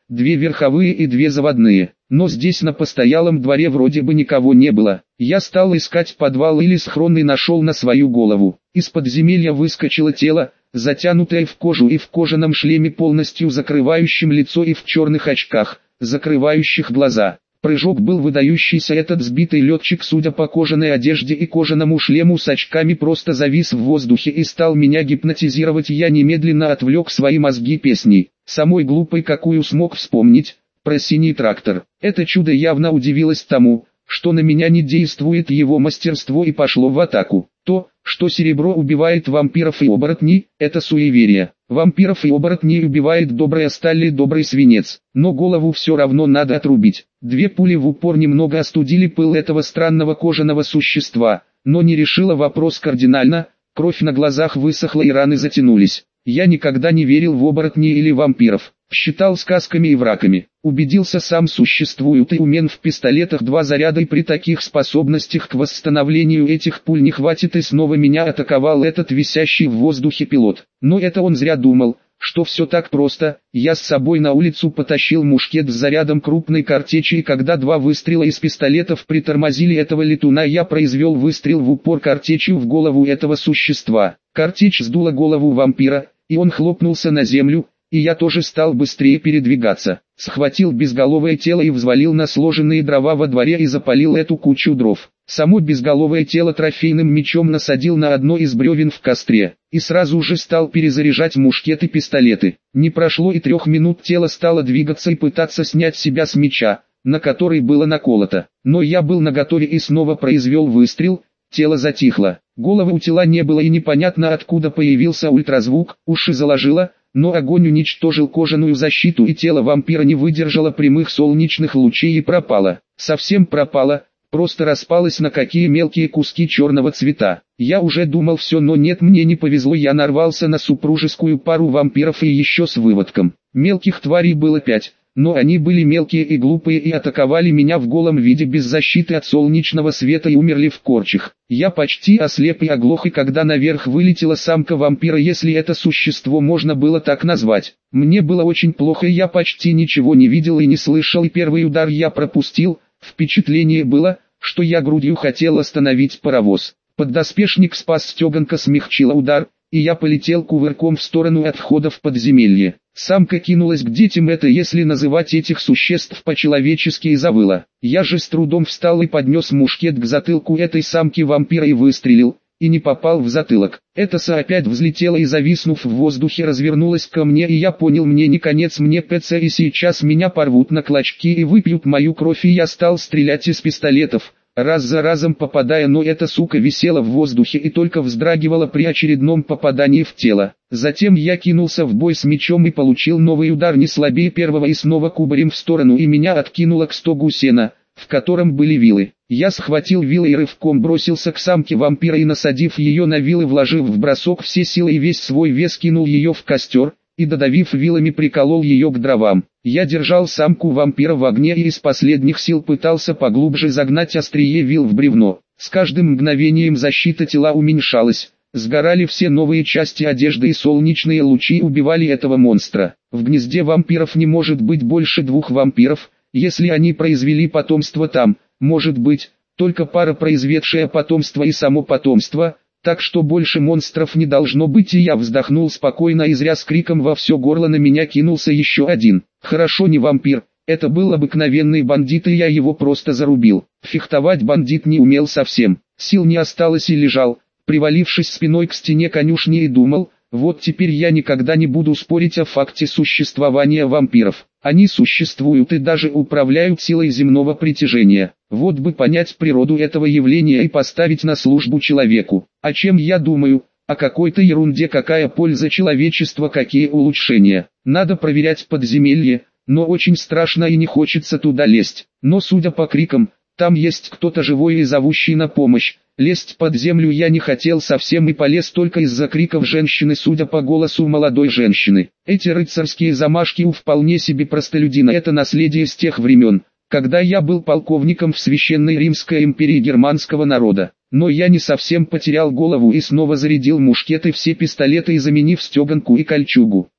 две верховые и две заводные. Но здесь на постоялом дворе вроде бы никого не было. Я стал искать подвал или схрон и нашел на свою голову. Из подземелья выскочило тело, затянутое в кожу и в кожаном шлеме, полностью закрывающем лицо, и в черных очках, закрывающих глаза. Прыжок был выдающийся. Этот сбитый летчик, судя по кожаной одежде и кожаному шлему с очками, просто завис в воздухе и стал меня гипнотизировать. Я немедленно отвлек свои мозги песней, самой глупой, какую смог вспомнить, про синий трактор. Это чудо явно удивилось тому, что на меня не действует его мастерство, и пошло в атаку. То, что серебро убивает вампиров и оборотней, это суеверие. Вампиров и оборотней убивает добрая сталь и добрый свинец, но голову все равно надо отрубить. Две пули в упор немного остудили пыл этого странного кожаного существа, но не решило вопрос кардинально. Кровь на глазах высохла и раны затянулись. Я никогда не верил в оборотней или вампиров, считал сказками и врагами. Убедился сам, существуют и умен в пистолетах два заряда, и при таких способностях к восстановлению этих пуль не хватит, и снова меня атаковал этот висящий в воздухе пилот. Но это он зря думал, что все так просто. Я с собой на улицу потащил мушкет с зарядом крупной картечи, и когда два выстрела из пистолетов притормозили этого летуна, я произвел выстрел в упор картечью в голову этого существа. Картечь сдула голову вампира, и он хлопнулся на землю, и я тоже стал быстрее передвигаться. Схватил безголовое тело и взвалил на сложенные дрова во дворе и запалил эту кучу дров. Само безголовое тело трофейным мечом насадил на одно из бревен в костре, и сразу же стал перезаряжать мушкет и пистолеты. Не прошло и трех минут, тело стало двигаться и пытаться снять себя с меча, на который было наколото. Но я был наготове и снова произвел выстрел. Тело затихло, головы у тела не было, и непонятно откуда появился ультразвук, уши заложило, но огонь уничтожил кожаную защиту, и тело вампира не выдержало прямых солнечных лучей и пропало. Совсем пропало, просто распалось на какие мелкие куски черного цвета. Я уже думал все, но нет, мне не повезло, я нарвался на супружескую пару вампиров и еще с выводком. Мелких тварей было пять. Но они были мелкие и глупые и атаковали меня в голом виде без защиты от солнечного света и умерли в корчах. Я почти ослеп и оглох, и когда наверх вылетела самка вампира, если это существо можно было так назвать, мне было очень плохо, и я почти ничего не видел и не слышал, и первый удар я пропустил. Впечатление было, что я грудью хотел остановить паровоз. Поддоспешник спас, стеганка смягчила удар, и я полетел кувырком в сторону от входа в подземелье. Самка кинулась к детям, это если называть этих существ по-человечески, и завыла. Я же с трудом встал и поднес мушкет к затылку этой самки вампира и выстрелил, и не попал в затылок. Эта са опять взлетела и, зависнув в воздухе, развернулась ко мне, и я понял, мне не конец, мне ПЦ, и сейчас меня порвут на клочки и выпьют мою кровь, и я стал стрелять из пистолетов, раз за разом попадая, но эта сука висела в воздухе и только вздрагивала при очередном попадании в тело. Затем я кинулся в бой с мечом и получил новый удар не слабее первого, и снова кубарем в сторону, и меня откинуло к стогу сена, в котором были вилы. Я схватил вилы и рывком бросился к самке вампира, и, насадив ее на вилы, вложив в бросок все силы и весь свой вес, кинул ее в костер, и, додавив вилами, приколол ее к дровам. Я держал самку вампира в огне и из последних сил пытался поглубже загнать острие вил в бревно. С каждым мгновением защита тела уменьшалась, сгорали все новые части одежды, и солнечные лучи убивали этого монстра. В гнезде вампиров не может быть больше двух вампиров, если они произвели потомство, там, может быть, только пара, произведшая потомство, и само потомство, так что больше монстров не должно быть, и я вздохнул спокойно, и зря с криком во все горло на меня кинулся еще один. Хорошо, не вампир, это был обыкновенный бандит, и я его просто зарубил. Фехтовать бандит не умел совсем, сил не осталось, и лежал, привалившись спиной к стене конюшни, и думал: вот теперь я никогда не буду спорить о факте существования вампиров. Они существуют и даже управляют силой земного притяжения. Вот бы понять природу этого явления и поставить на службу человеку. О чем я думаю? О какой-то ерунде. Какая польза человечества, какие улучшения? Надо проверять подземелье, но очень страшно и не хочется туда лезть. Но судя по крикам, там есть кто-то живой и зовущий на помощь. Лезть под землю я не хотел совсем и полез только из-за криков женщины, судя по голосу молодой женщины. Эти рыцарские замашки у вполне себе простолюдина — это наследие с тех времен, когда я был полковником в Священной Римской империи германского народа. Но я не совсем потерял голову и снова зарядил мушкеты, все пистолеты, и заменив стеганку и кольчугу.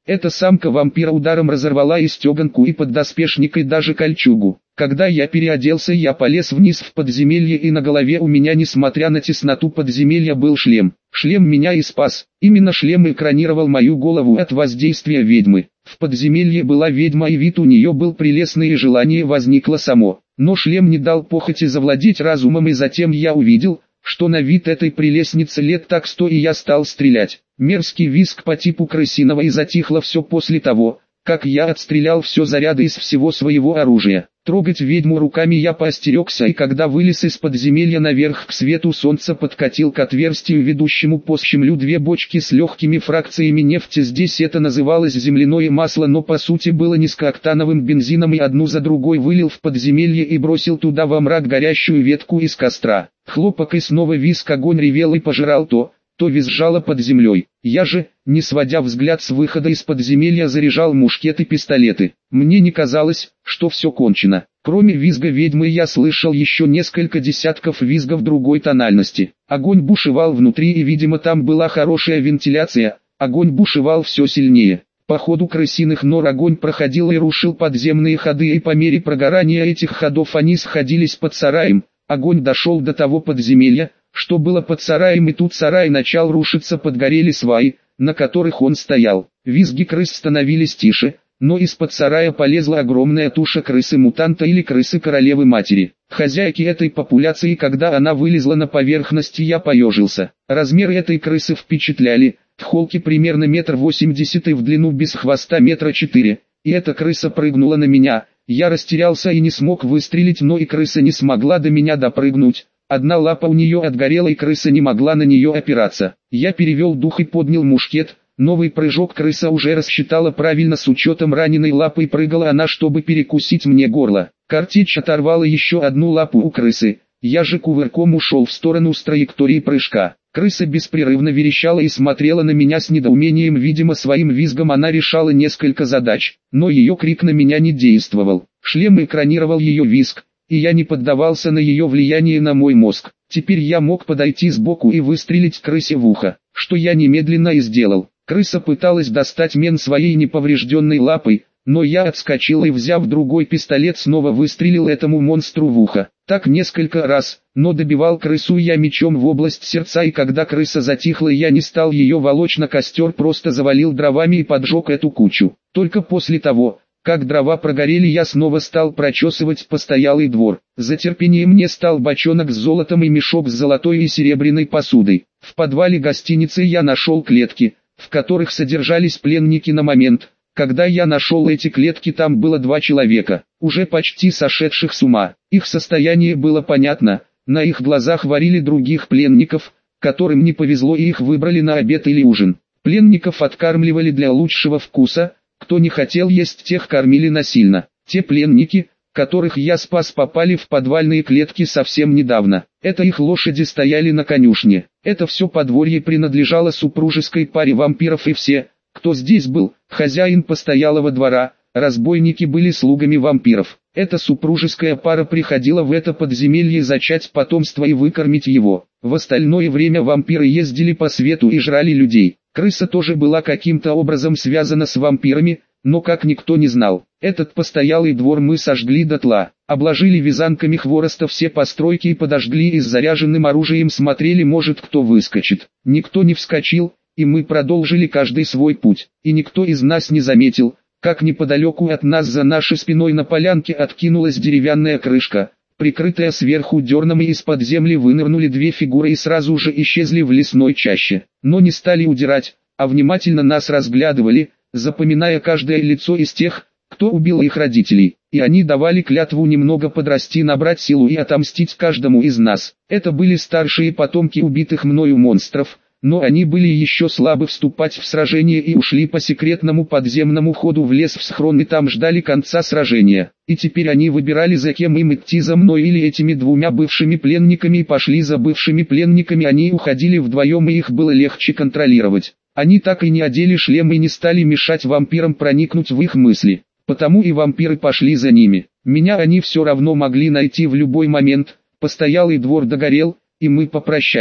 Эта самка вампира ударом разорвала и стеганку, и поддоспешник, и даже кольчугу. Когда я переоделся, я полез вниз в подземелье, и на голове у меня, несмотря на тесноту подземелья, был шлем. Шлем меня и спас. Именно шлем экранировал мою голову от воздействия ведьмы. В подземелье была ведьма, и вид у нее был прелестный, и желание возникло само. Но шлем не дал похоти завладеть разумом, и затем я увидел, что на вид этой прелестницы лет так сто, и я стал стрелять. Мерзкий визг по типу крысиного, и затихло все после того, как я отстрелял все заряды из всего своего оружия. Трогать ведьму руками я поостерегся, и когда вылез из подземелья наверх к свету солнца, подкатил к отверстию, ведущему по щемлю, две бочки с легкими фракциями нефти. Здесь это называлось земляное масло, но по сути было низкооктановым бензином, и одну за другой вылил в подземелье и бросил туда во мрак горящую ветку из костра. Хлопок, и снова визг, огонь ревел и пожирал то, то визжало под землей. Я же, не сводя взгляд с выхода из подземелья, заряжал мушкеты, пистолеты. Мне не казалось, что все кончено. Кроме визга ведьмы я слышал еще несколько десятков визгов другой тональности. Огонь бушевал внутри, и видимо там была хорошая вентиляция. Огонь бушевал все сильнее. По ходу крысиных нор огонь проходил и рушил подземные ходы, и по мере прогорания этих ходов они сходились под сараем. Огонь дошел до того подземелья, что было под сараем, и тут сарай начал рушиться, подгорели сваи, на которых он стоял. Визги крыс становились тише, но из-под сарая полезла огромная туша крысы-мутанта или крысы-королевы-матери. Хозяйки этой популяции, когда она вылезла на поверхность, я поежился. Размеры этой крысы впечатляли, холки примерно метр восемьдесят и в длину без хвоста метра четыре, и эта крыса прыгнула на меня. Я растерялся и не смог выстрелить, но и крыса не смогла до меня допрыгнуть. Одна лапа у нее отгорела, и крыса не могла на нее опираться. Я перевел дух и поднял мушкет. Новый прыжок, крыса уже рассчитала правильно, с учетом раненой лапы, и прыгала она, чтобы перекусить мне горло. Картечь оторвала еще одну лапу у крысы. Я же кувырком ушел в сторону с траектории прыжка. Крыса беспрерывно верещала и смотрела на меня с недоумением. Видимо, своим визгом она решала несколько задач, но ее крик на меня не действовал. Шлем экранировал ее визг, и я не поддавался на ее влияние на мой мозг. Теперь я мог подойти сбоку и выстрелить крысе в ухо, что я немедленно и сделал. Крыса пыталась достать мен своей неповрежденной лапой, но я отскочил и, взяв другой пистолет, снова выстрелил этому монстру в ухо. Так несколько раз, но добивал крысу я мечом в область сердца, и когда крыса затихла, я не стал ее волочь на костер, просто завалил дровами и поджег эту кучу. Только после того, как дрова прогорели, я снова стал прочесывать постоялый двор. За терпение мне стал бочонок с золотом и мешок с золотой и серебряной посудой. В подвале гостиницы я нашел клетки, в которых содержались пленники. На момент, когда я нашел эти клетки, там было два человека, уже почти сошедших с ума. Их состояние было понятно, на их глазах варили других пленников, которым не повезло и их выбрали на обед или ужин. Пленников откармливали для лучшего вкуса, кто не хотел есть, тех кормили насильно. Те пленники, которых я спас, попали в подвальные клетки совсем недавно. Это их лошади стояли на конюшне. Это все подворье принадлежало супружеской паре вампиров, и все, кто здесь был, хозяин постоялого двора, разбойники, были слугами вампиров. Эта супружеская пара приходила в это подземелье зачать потомство и выкормить его. В остальное время вампиры ездили по свету и жрали людей. Крыса тоже была каким-то образом связана с вампирами, но как никто не знал. Этот постоялый двор мы сожгли дотла, обложили вязанками хвороста все постройки и подожгли, и с заряженным оружием смотрели, может кто выскочит. Никто не вскочил, и мы продолжили каждый свой путь, и никто из нас не заметил, как неподалеку от нас за нашей спиной на полянке откинулась деревянная крышка, прикрытая сверху дерном, и из-под земли вынырнули две фигуры и сразу же исчезли в лесной чаще, но не стали удирать, а внимательно нас разглядывали, запоминая каждое лицо из тех, кто убил их родителей, и они давали клятву немного подрасти, набрать силу и отомстить каждому из нас. Это были старшие потомки убитых мною монстров, но они были еще слабы вступать в сражение и ушли по секретному подземному ходу в лес в схрон, и там ждали конца сражения. И теперь они выбирали, за кем им идти, за мной или этими двумя бывшими пленниками, и пошли за бывшими пленниками. Они уходили вдвоем, и их было легче контролировать. Они так и не одели шлемы и не стали мешать вампирам проникнуть в их мысли, потому и вампиры пошли за ними. Меня они все равно могли найти в любой момент. Постоялый двор догорел, и мы попрощались.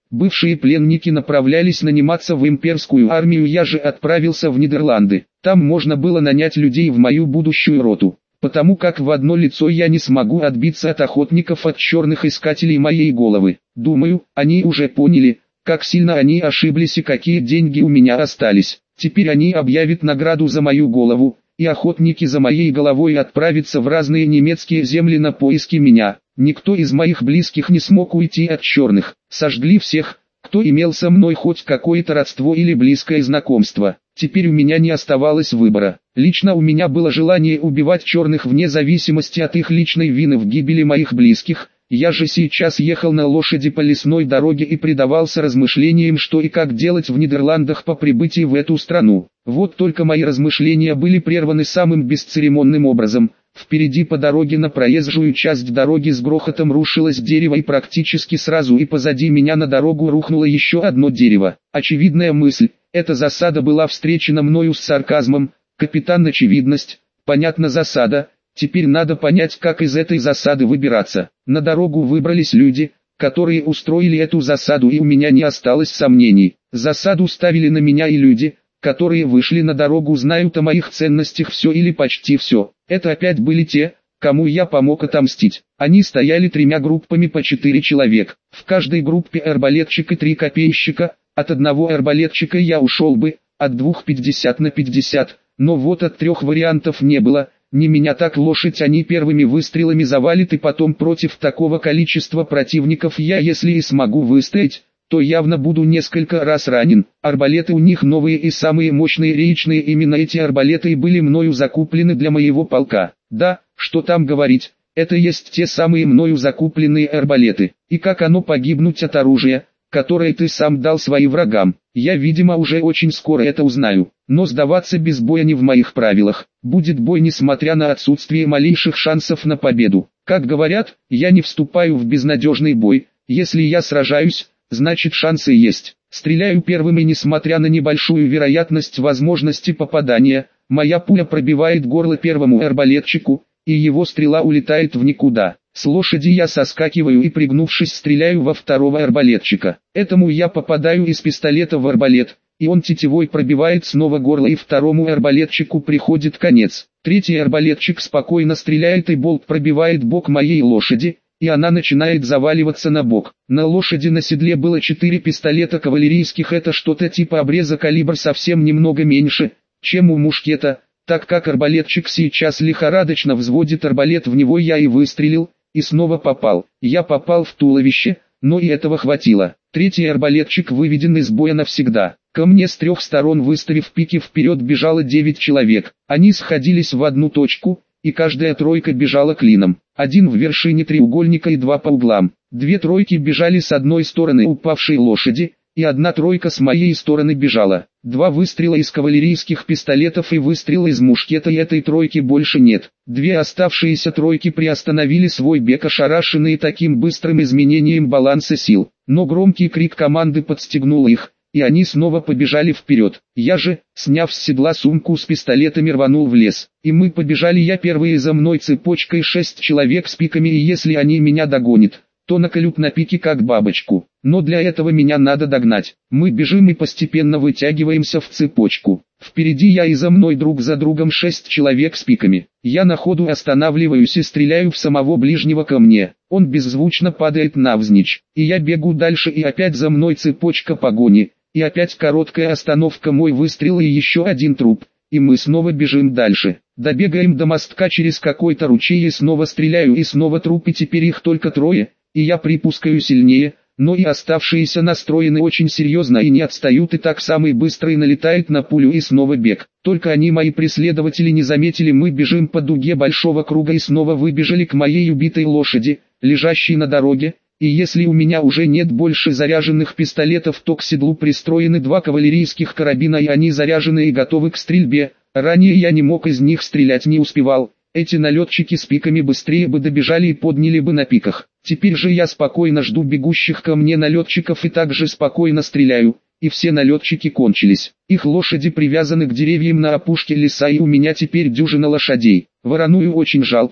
Бывшие пленники направлялись наниматься в имперскую армию, я же отправился в Нидерланды. Там можно было нанять людей в мою будущую роту. Потому как в одно лицо я не смогу отбиться от охотников, от черных искателей моей головы. Думаю, они уже поняли, как сильно они ошиблись и какие деньги у меня остались. Теперь они объявят награду за мою голову, и охотники за моей головой отправятся в разные немецкие земли на поиски меня. Никто из моих близких не смог уйти от черных. Сожгли всех, кто имел со мной хоть какое-то родство или близкое знакомство. Теперь у меня не оставалось выбора. Лично у меня было желание убивать черных вне зависимости от их личной вины в гибели моих близких. Я же сейчас ехал на лошади по лесной дороге и предавался размышлениям, что и как делать в Нидерландах по прибытии в эту страну. Вот только мои размышления были прерваны самым бесцеремонным образом. Впереди по дороге на проезжую часть дороги с грохотом рушилось дерево, и практически сразу и позади меня на дорогу рухнуло еще одно дерево. Очевидная мысль, эта засада была встречена мною с сарказмом. Капитан Очевидность, понятно, засада. Теперь надо понять, как из этой засады выбираться. На дорогу выбрались люди, которые устроили эту засаду, и у меня не осталось сомнений. Засаду ставили на меня и люди, которые вышли на дорогу, знают о моих ценностях все или почти все. Это опять были те, кому я помог отомстить. Они стояли тремя группами по четыре человек. В каждой группе арбалетчик и три копейщика. От одного арбалетчика я ушел бы, от двух пятьдесят на пятьдесят, но вот от трех вариантов не было. Не меня так лошадь они первыми выстрелами завалит, и потом против такого количества противников я, если и смогу выстоять, то явно буду несколько раз ранен. Арбалеты у них новые и самые мощные речные, именно эти арбалеты и были мною закуплены для моего полка. Да, что там говорить, это есть те самые мною закупленные арбалеты. И как оно погибнуть от оружия, которое ты сам дал своим врагам? Я, видимо, уже очень скоро это узнаю. Но сдаваться без боя не в моих правилах. Будет бой, несмотря на отсутствие малейших шансов на победу. Как говорят, я не вступаю в безнадежный бой. Если я сражаюсь, значит шансы есть. Стреляю первым, и несмотря на небольшую вероятность возможности попадания, моя пуля пробивает горло первому арбалетчику, и его стрела улетает в никуда. С лошади я соскакиваю и, пригнувшись, стреляю во второго арбалетчика. Этому я попадаю из пистолета в арбалет, и он тетивой пробивает снова горло, и второму арбалетчику приходит конец. Третий арбалетчик спокойно стреляет, и болт пробивает бок моей лошади, и она начинает заваливаться на бок. На лошади на седле было четыре пистолета кавалерийских, это что-то типа обреза, калибр совсем немного меньше, чем у мушкета. Так как арбалетчик сейчас лихорадочно взводит арбалет в него, я и выстрелил, и снова попал. Я попал в туловище, но и этого хватило. Третий арбалетчик выведен из боя навсегда. Ко мне с трех сторон, выставив пики вперед, бежало девять человек. Они сходились в одну точку, и каждая тройка бежала клином. Один в вершине треугольника и два по углам. Две тройки бежали с одной стороны упавшей лошади, и одна тройка с моей стороны бежала. Два выстрела из кавалерийских пистолетов и выстрела из мушкета, и этой тройки больше нет. Две оставшиеся тройки приостановили свой бег, ошарашенные таким быстрым изменением баланса сил. Но громкий крик команды подстегнул их, и они снова побежали вперед. Я же, сняв с седла сумку с пистолетами, рванул в лес. И мы побежали, я первый, за мной цепочкой шесть человек с пиками, и если они меня догонят, то наколют на пике как бабочку. Но для этого меня надо догнать. Мы бежим и постепенно вытягиваемся в цепочку. Впереди я и за мной друг за другом шесть человек с пиками. Я на ходу останавливаюсь и стреляю в самого ближнего ко мне. Он беззвучно падает навзничь. И я бегу дальше, и опять за мной цепочка погони. И опять короткая остановка, мой выстрел и еще один труп. И мы снова бежим дальше. Добегаем до мостка через какой-то ручей, и снова стреляю, и снова труп, и теперь их только трое. И я припускаю сильнее, но и оставшиеся настроены очень серьезно и не отстают, и так самый быстрый налетает на пулю, и снова бег. Только они, мои преследователи, не заметили, мы бежим по дуге большого круга и снова выбежали к моей убитой лошади, лежащей на дороге, и если у меня уже нет больше заряженных пистолетов, то к седлу пристроены два кавалерийских карабина, и они заряжены и готовы к стрельбе. Ранее я не мог из них стрелять, не успевал. Эти налетчики с пиками быстрее бы добежали и подняли бы на пиках. Теперь же я спокойно жду бегущих ко мне налетчиков и также спокойно стреляю, и все налетчики кончились. Их лошади привязаны к деревьям на опушке леса, и у меня теперь дюжина лошадей. Вороную очень жалко,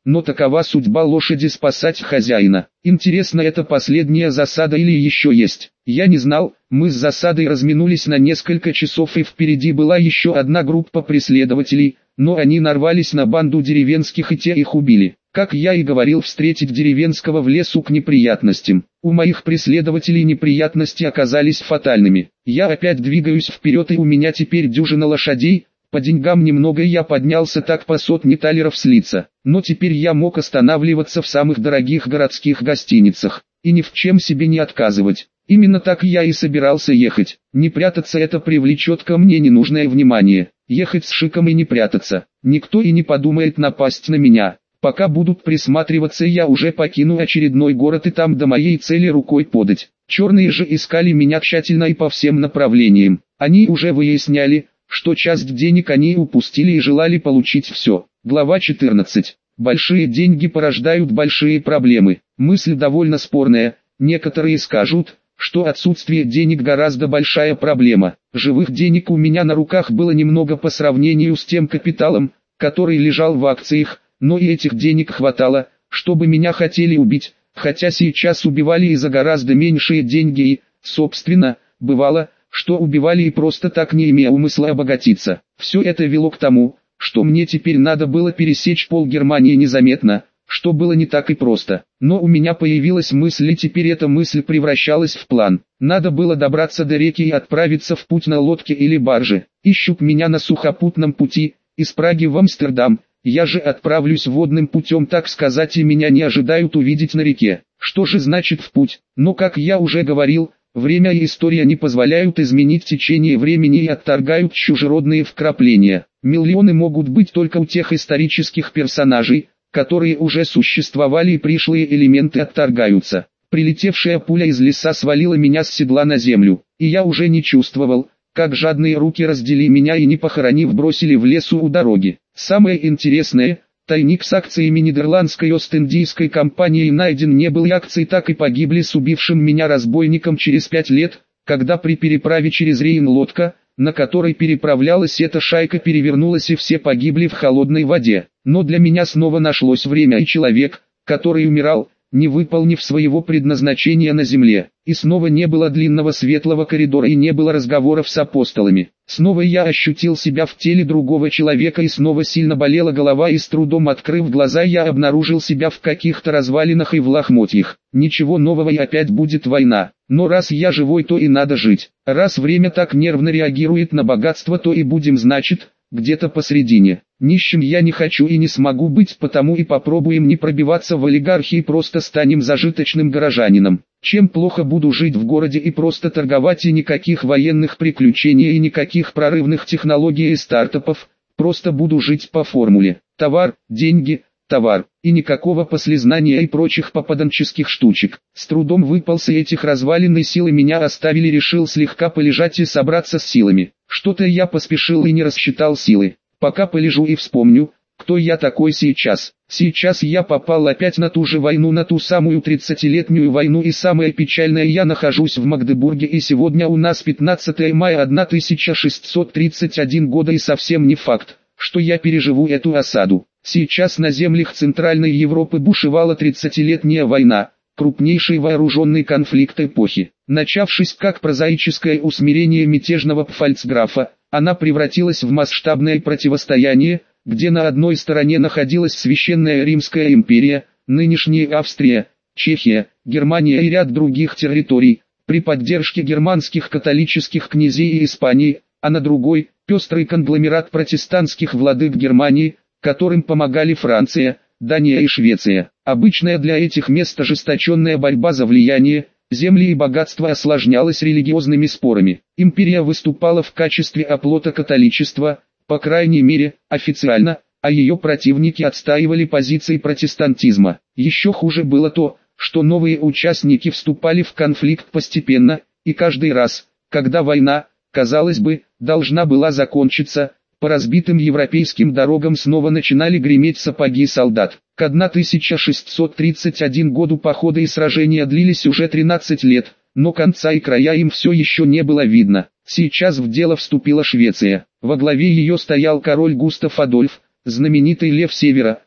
но такова судьба лошади — спасать хозяина. Интересно, это последняя засада или еще есть? Я не знал. Мы с засадой разминулись на несколько часов, и впереди была еще одна группа преследователей, но они нарвались на банду деревенских, и те их убили. Как я и говорил, встретить деревенского в лесу к неприятностям. У моих преследователей неприятности оказались фатальными. Я опять двигаюсь вперед, и у меня теперь дюжина лошадей. По деньгам немного, и я поднялся так по сотне талеров слиться. Но теперь я мог останавливаться в самых дорогих городских гостиницах, и ни в чем себе не отказывать. Именно так я и собирался ехать. Не прятаться — это привлечет ко мне ненужное внимание. Ехать с шиком и не прятаться. Никто и не подумает напасть на меня. Пока будут присматриваться, я уже покину очередной город, и там до моей цели рукой подать. Черные же искали меня тщательно и по всем направлениям. Они уже выясняли, что часть денег они упустили и желали получить все. Глава четырнадцать. Большие деньги порождают большие проблемы. Мысль довольно спорная. Некоторые скажут, что отсутствие денег гораздо большая проблема. Живых денег у меня на руках было немного по сравнению с тем капиталом, который лежал в акциях, но и этих денег хватало, чтобы меня хотели убить, хотя сейчас убивали и за гораздо меньшие деньги, и, собственно, бывало, что убивали и просто так, не имея умысла обогатиться. Все это вело к тому, что мне теперь надо было пересечь пол Германии незаметно, что было не так и просто. Но у меня появилась мысль, и теперь эта мысль превращалась в план. Надо было добраться до реки и отправиться в путь на лодке или барже. Ищут меня на сухопутном пути, из Праги в Амстердам. Я же отправлюсь водным путем, так сказать, и меня не ожидают увидеть на реке. Что же значит в путь? Но, как я уже говорил, время и история не позволяют изменить течение времени и отторгают чужеродные вкрапления. Миллионы могут быть только у тех исторических персонажей, которые уже существовали, и пришлые элементы отторгаются. Прилетевшая пуля из леса свалила меня с седла на землю, и я уже не чувствовал, как жадные руки раздели меня и, не похоронив, бросили в лесу у дороги. Самое интересное, тайник с акциями нидерландской Ост-Индийской компании найден не был, и акции так и погибли с убившим меня разбойником через пять лет, когда при переправе через Рейн лодка, на которой переправлялась эта шайка, перевернулась, и все погибли в холодной воде. Но для меня снова нашлось время и человек, который умирал, не выполнив своего предназначения на земле. И снова не было длинного светлого коридора, и не было разговоров с апостолами. Снова я ощутил себя в теле другого человека, и снова сильно болела голова, и с трудом открыв глаза, я обнаружил себя в каких-то развалинах и в лохмотьях. Ничего нового, и опять будет война. Но раз я живой, то и надо жить. Раз время так нервно реагирует на богатство, то и будем, значит, где-то посредине. Нищим я не хочу и не смогу быть, потому и попробуем не пробиваться в олигархи, и просто станем зажиточным горожанином. Чем плохо буду жить в городе и просто торговать, и никаких военных приключений и никаких прорывных технологий и стартапов, просто буду жить по формуле: товар, деньги, товар, и никакого послезнания и прочих попаданческих штучек. С трудом выполз из этих развалин, и силы меня оставили, решил слегка полежать и собраться с силами. Что-то я поспешил и не рассчитал силы. Пока полежу и вспомню, кто я такой сейчас. Сейчас я попал опять на ту же войну, на ту самую тридцатилетнюю войну, и самое печальное, я нахожусь в Магдебурге, и сегодня у нас пятнадцатое мая тысяча шестьсот тридцать первого года, и совсем не факт, что я переживу эту осаду. Сейчас на землях Центральной Европы бушевала тридцатилетняя война, крупнейший вооруженный конфликт эпохи. Начавшись как прозаическое усмирение мятежного пфальцграфа, она превратилась в масштабное противостояние, где на одной стороне находилась Священная Римская империя, нынешняя Австрия, Чехия, Германия и ряд других территорий, при поддержке германских католических князей и Испании, а на другой – пестрый конгломерат протестантских владык Германии, которым помогали Франция, Дания и Швеция. Обычная для этих мест ожесточенная борьба за влияние, земли и богатство осложнялась религиозными спорами. Империя выступала в качестве оплота католичества, по крайней мере, официально, а ее противники отстаивали позиции протестантизма. Еще хуже было то, что новые участники вступали в конфликт постепенно, и каждый раз, когда война, казалось бы, должна была закончиться, по разбитым европейским дорогам снова начинали греметь сапоги солдат. К тысяча шестьсот тридцать первому году походы и сражения длились уже тринадцать лет, но конца и края им все еще не было видно. Сейчас в дело вступила Швеция. Во главе ее стоял король Густав Адольф, знаменитый лев Севера,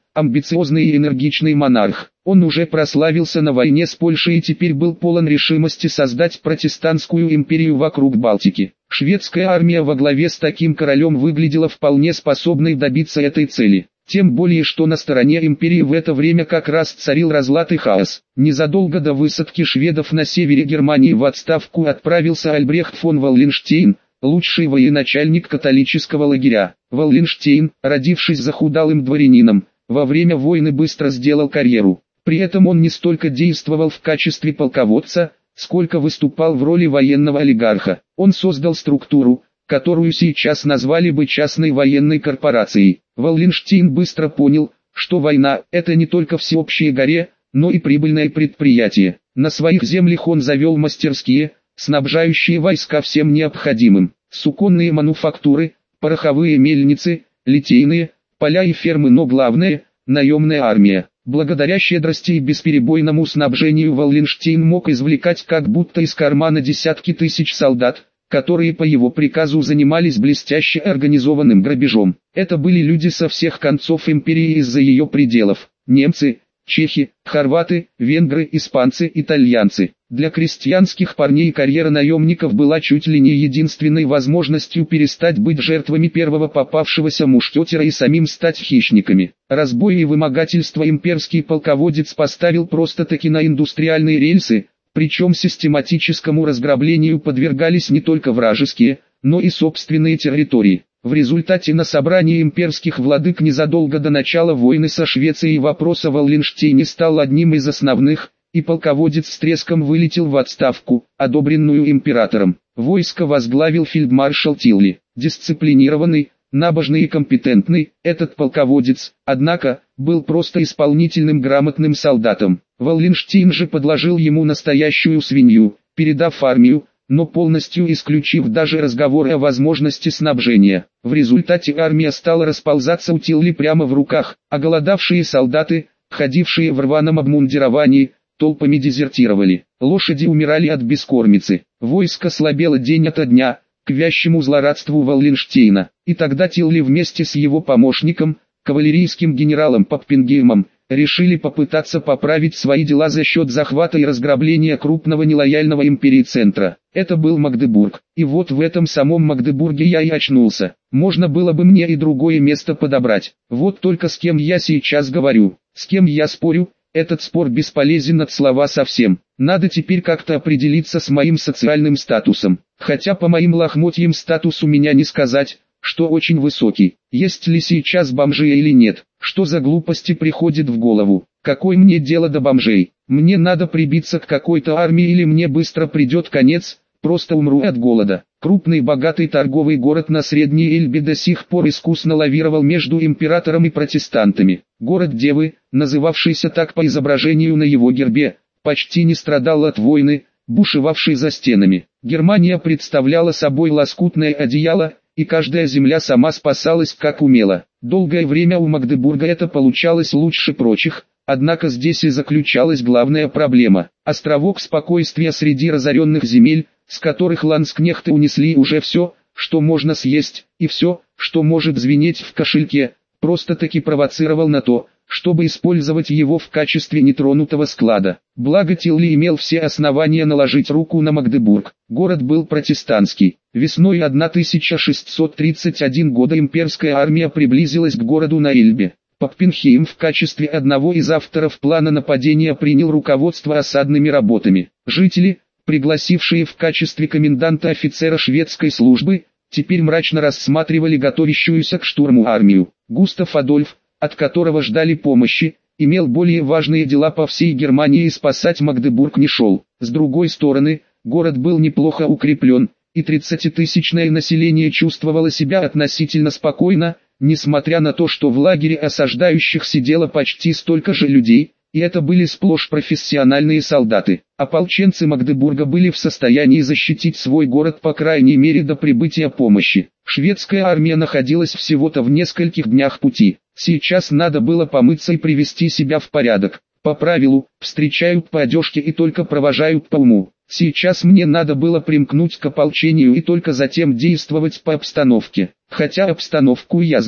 амбициозный и энергичный монарх. Он уже прославился на войне с Польшей и теперь был полон решимости создать протестантскую империю вокруг Балтики. Шведская армия во главе с таким королем выглядела вполне способной добиться этой цели. Тем более, что на стороне империи в это время как раз царил разлад и хаос. Незадолго до высадки шведов на севере Германии в отставку отправился Альбрехт фон Валленштейн, лучший военачальник католического лагеря. Валленштейн, родившись захудалым дворянином, во время войны быстро сделал карьеру. При этом он не столько действовал в качестве полководца, сколько выступал в роли военного олигарха. Он создал структуру, которую сейчас назвали бы частной военной корпорацией. Валленштейн быстро понял, что война – это не только всеобщее горе, но и прибыльное предприятие. На своих землях он завел мастерские, снабжающие войска всем необходимым. Суконные мануфактуры, пороховые мельницы, литейные, поля и фермы, но главное – наемная армия. Благодаря щедрости и бесперебойному снабжению Валленштейн мог извлекать как будто из кармана десятки тысяч солдат, которые по его приказу занимались блестяще организованным грабежом. Это были люди со всех концов империи из-за ее пределов: немцы, чехи, хорваты, венгры, испанцы, итальянцы. Для крестьянских парней карьера наемников была чуть ли не единственной возможностью перестать быть жертвами первого попавшегося мушкетера и самим стать хищниками. Разбой и вымогательство имперский полководец поставил просто-таки на индустриальные рельсы, причем систематическому разграблению подвергались не только вражеские, но и собственные территории. В результате на собрании имперских владык незадолго до начала войны со Швецией вопрос о Валленштейне стал одним из основных, и полководец с треском вылетел в отставку, одобренную императором. Войско возглавил фельдмаршал Тилли. Дисциплинированный, набожный и компетентный, этот полководец, однако, был просто исполнительным грамотным солдатом. Валленштейн же подложил ему настоящую свинью, передав армию, но полностью исключив даже разговоры о возможности снабжения. В результате армия стала расползаться у Тилли прямо в руках, а голодавшие солдаты, ходившие в рваном обмундировании, толпами дезертировали. Лошади умирали от бескормицы. Войско слабело день ото дня, к вящему злорадству Валленштейна. И тогда Тилли вместе с его помощником, кавалерийским генералом Паппингеймом, решили попытаться поправить свои дела за счет захвата и разграбления крупного нелояльного империи центра. Это был Магдебург. И вот в этом самом Магдебурге я и очнулся. Можно было бы мне и другое место подобрать. Вот только с кем я сейчас говорю, с кем я спорю, этот спор бесполезен от слова совсем. Надо теперь как-то определиться с моим социальным статусом. Хотя по моим лохмотьям статус у меня не сказать, что очень высокий. Есть ли сейчас бомжи или нет? Что за глупости приходит в голову? Какое мне дело до бомжей? Мне надо прибиться к какой-то армии или мне быстро придет конец, просто умру от голода. Крупный богатый торговый город на Средней Эльбе до сих пор искусно лавировал между императором и протестантами. Город Девы, называвшийся так по изображению на его гербе, почти не страдал от войны, бушевавшей за стенами. Германия представляла собой лоскутное одеяло, и каждая земля сама спасалась как умела. Долгое время у Магдебурга это получалось лучше прочих, однако здесь и заключалась главная проблема. Островок спокойствия среди разоренных земель, с которых ланскнехты унесли уже все, что можно съесть, и все, что может звенеть в кошельке, просто-таки провоцировал на то, чтобы использовать его в качестве нетронутого склада. Благо Тилли имел все основания наложить руку на Магдебург. Город был протестантский. Весной тысяча шестьсот тридцать первого года имперская армия приблизилась к городу на Эльбе. Паппингейм в качестве одного из авторов плана нападения принял руководство осадными работами. Жители, пригласившие в качестве коменданта офицера шведской службы, теперь мрачно рассматривали готовящуюся к штурму армию. Густав Адольф, от которого ждали помощи, имел более важные дела по всей Германии и спасать Магдебург не шел. С другой стороны, город был неплохо укреплен, и тридцатитысячное население чувствовало себя относительно спокойно, несмотря на то, что в лагере осаждающих сидело почти столько же людей, и это были сплошь профессиональные солдаты. Ополченцы Магдебурга были в состоянии защитить свой город по крайней мере до прибытия помощи. Шведская армия находилась всего-то в нескольких днях пути. Сейчас надо было помыться и привести себя в порядок. По правилу, встречают по одежке и только провожают по уму. Сейчас мне надо было примкнуть к ополчению и только затем действовать по обстановке. Хотя обстановку я знал,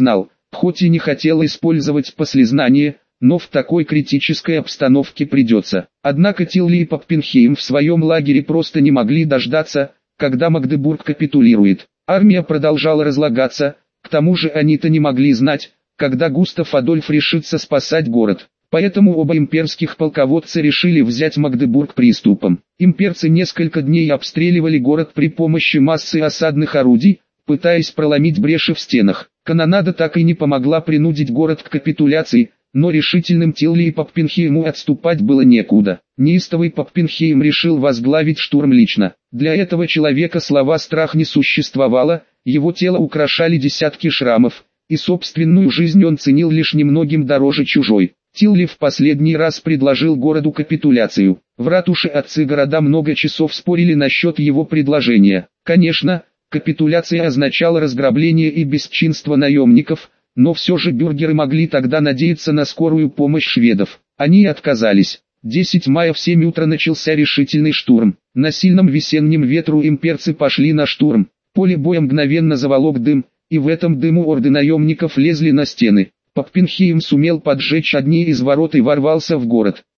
хоть и не хотел использовать послезнание, но в такой критической обстановке придется. Однако Тилли и Паппенхейм в своем лагере просто не могли дождаться, когда Магдебург капитулирует. Армия продолжала разлагаться, к тому же они-то не могли знать, когда Густав Адольф решится спасать город. Поэтому оба имперских полководца решили взять Магдебург приступом. Имперцы несколько дней обстреливали город при помощи массы осадных орудий, пытаясь проломить бреши в стенах. Канонада так и не помогла принудить город к капитуляции, но решительным Тилли и Паппенхейму отступать было некуда. Неистовый Паппенхейм решил возглавить штурм лично. Для этого человека слова «страх» не существовало, его тело украшали десятки шрамов, и собственную жизнь он ценил лишь немногим дороже чужой. Тилли в последний раз предложил городу капитуляцию. В ратуше отцы города много часов спорили насчет его предложения. Конечно, капитуляция означала разграбление и бесчинство наемников, но все же бюргеры могли тогда надеяться на скорую помощь шведов. Они отказались. десятого мая в семь утра начался решительный штурм. На сильном весеннем ветру имперцы пошли на штурм. Поле боя мгновенно заволок дым, и в этом дыму орды наемников лезли на стены. Паппенхейм сумел поджечь одни из ворот и ворвался в город.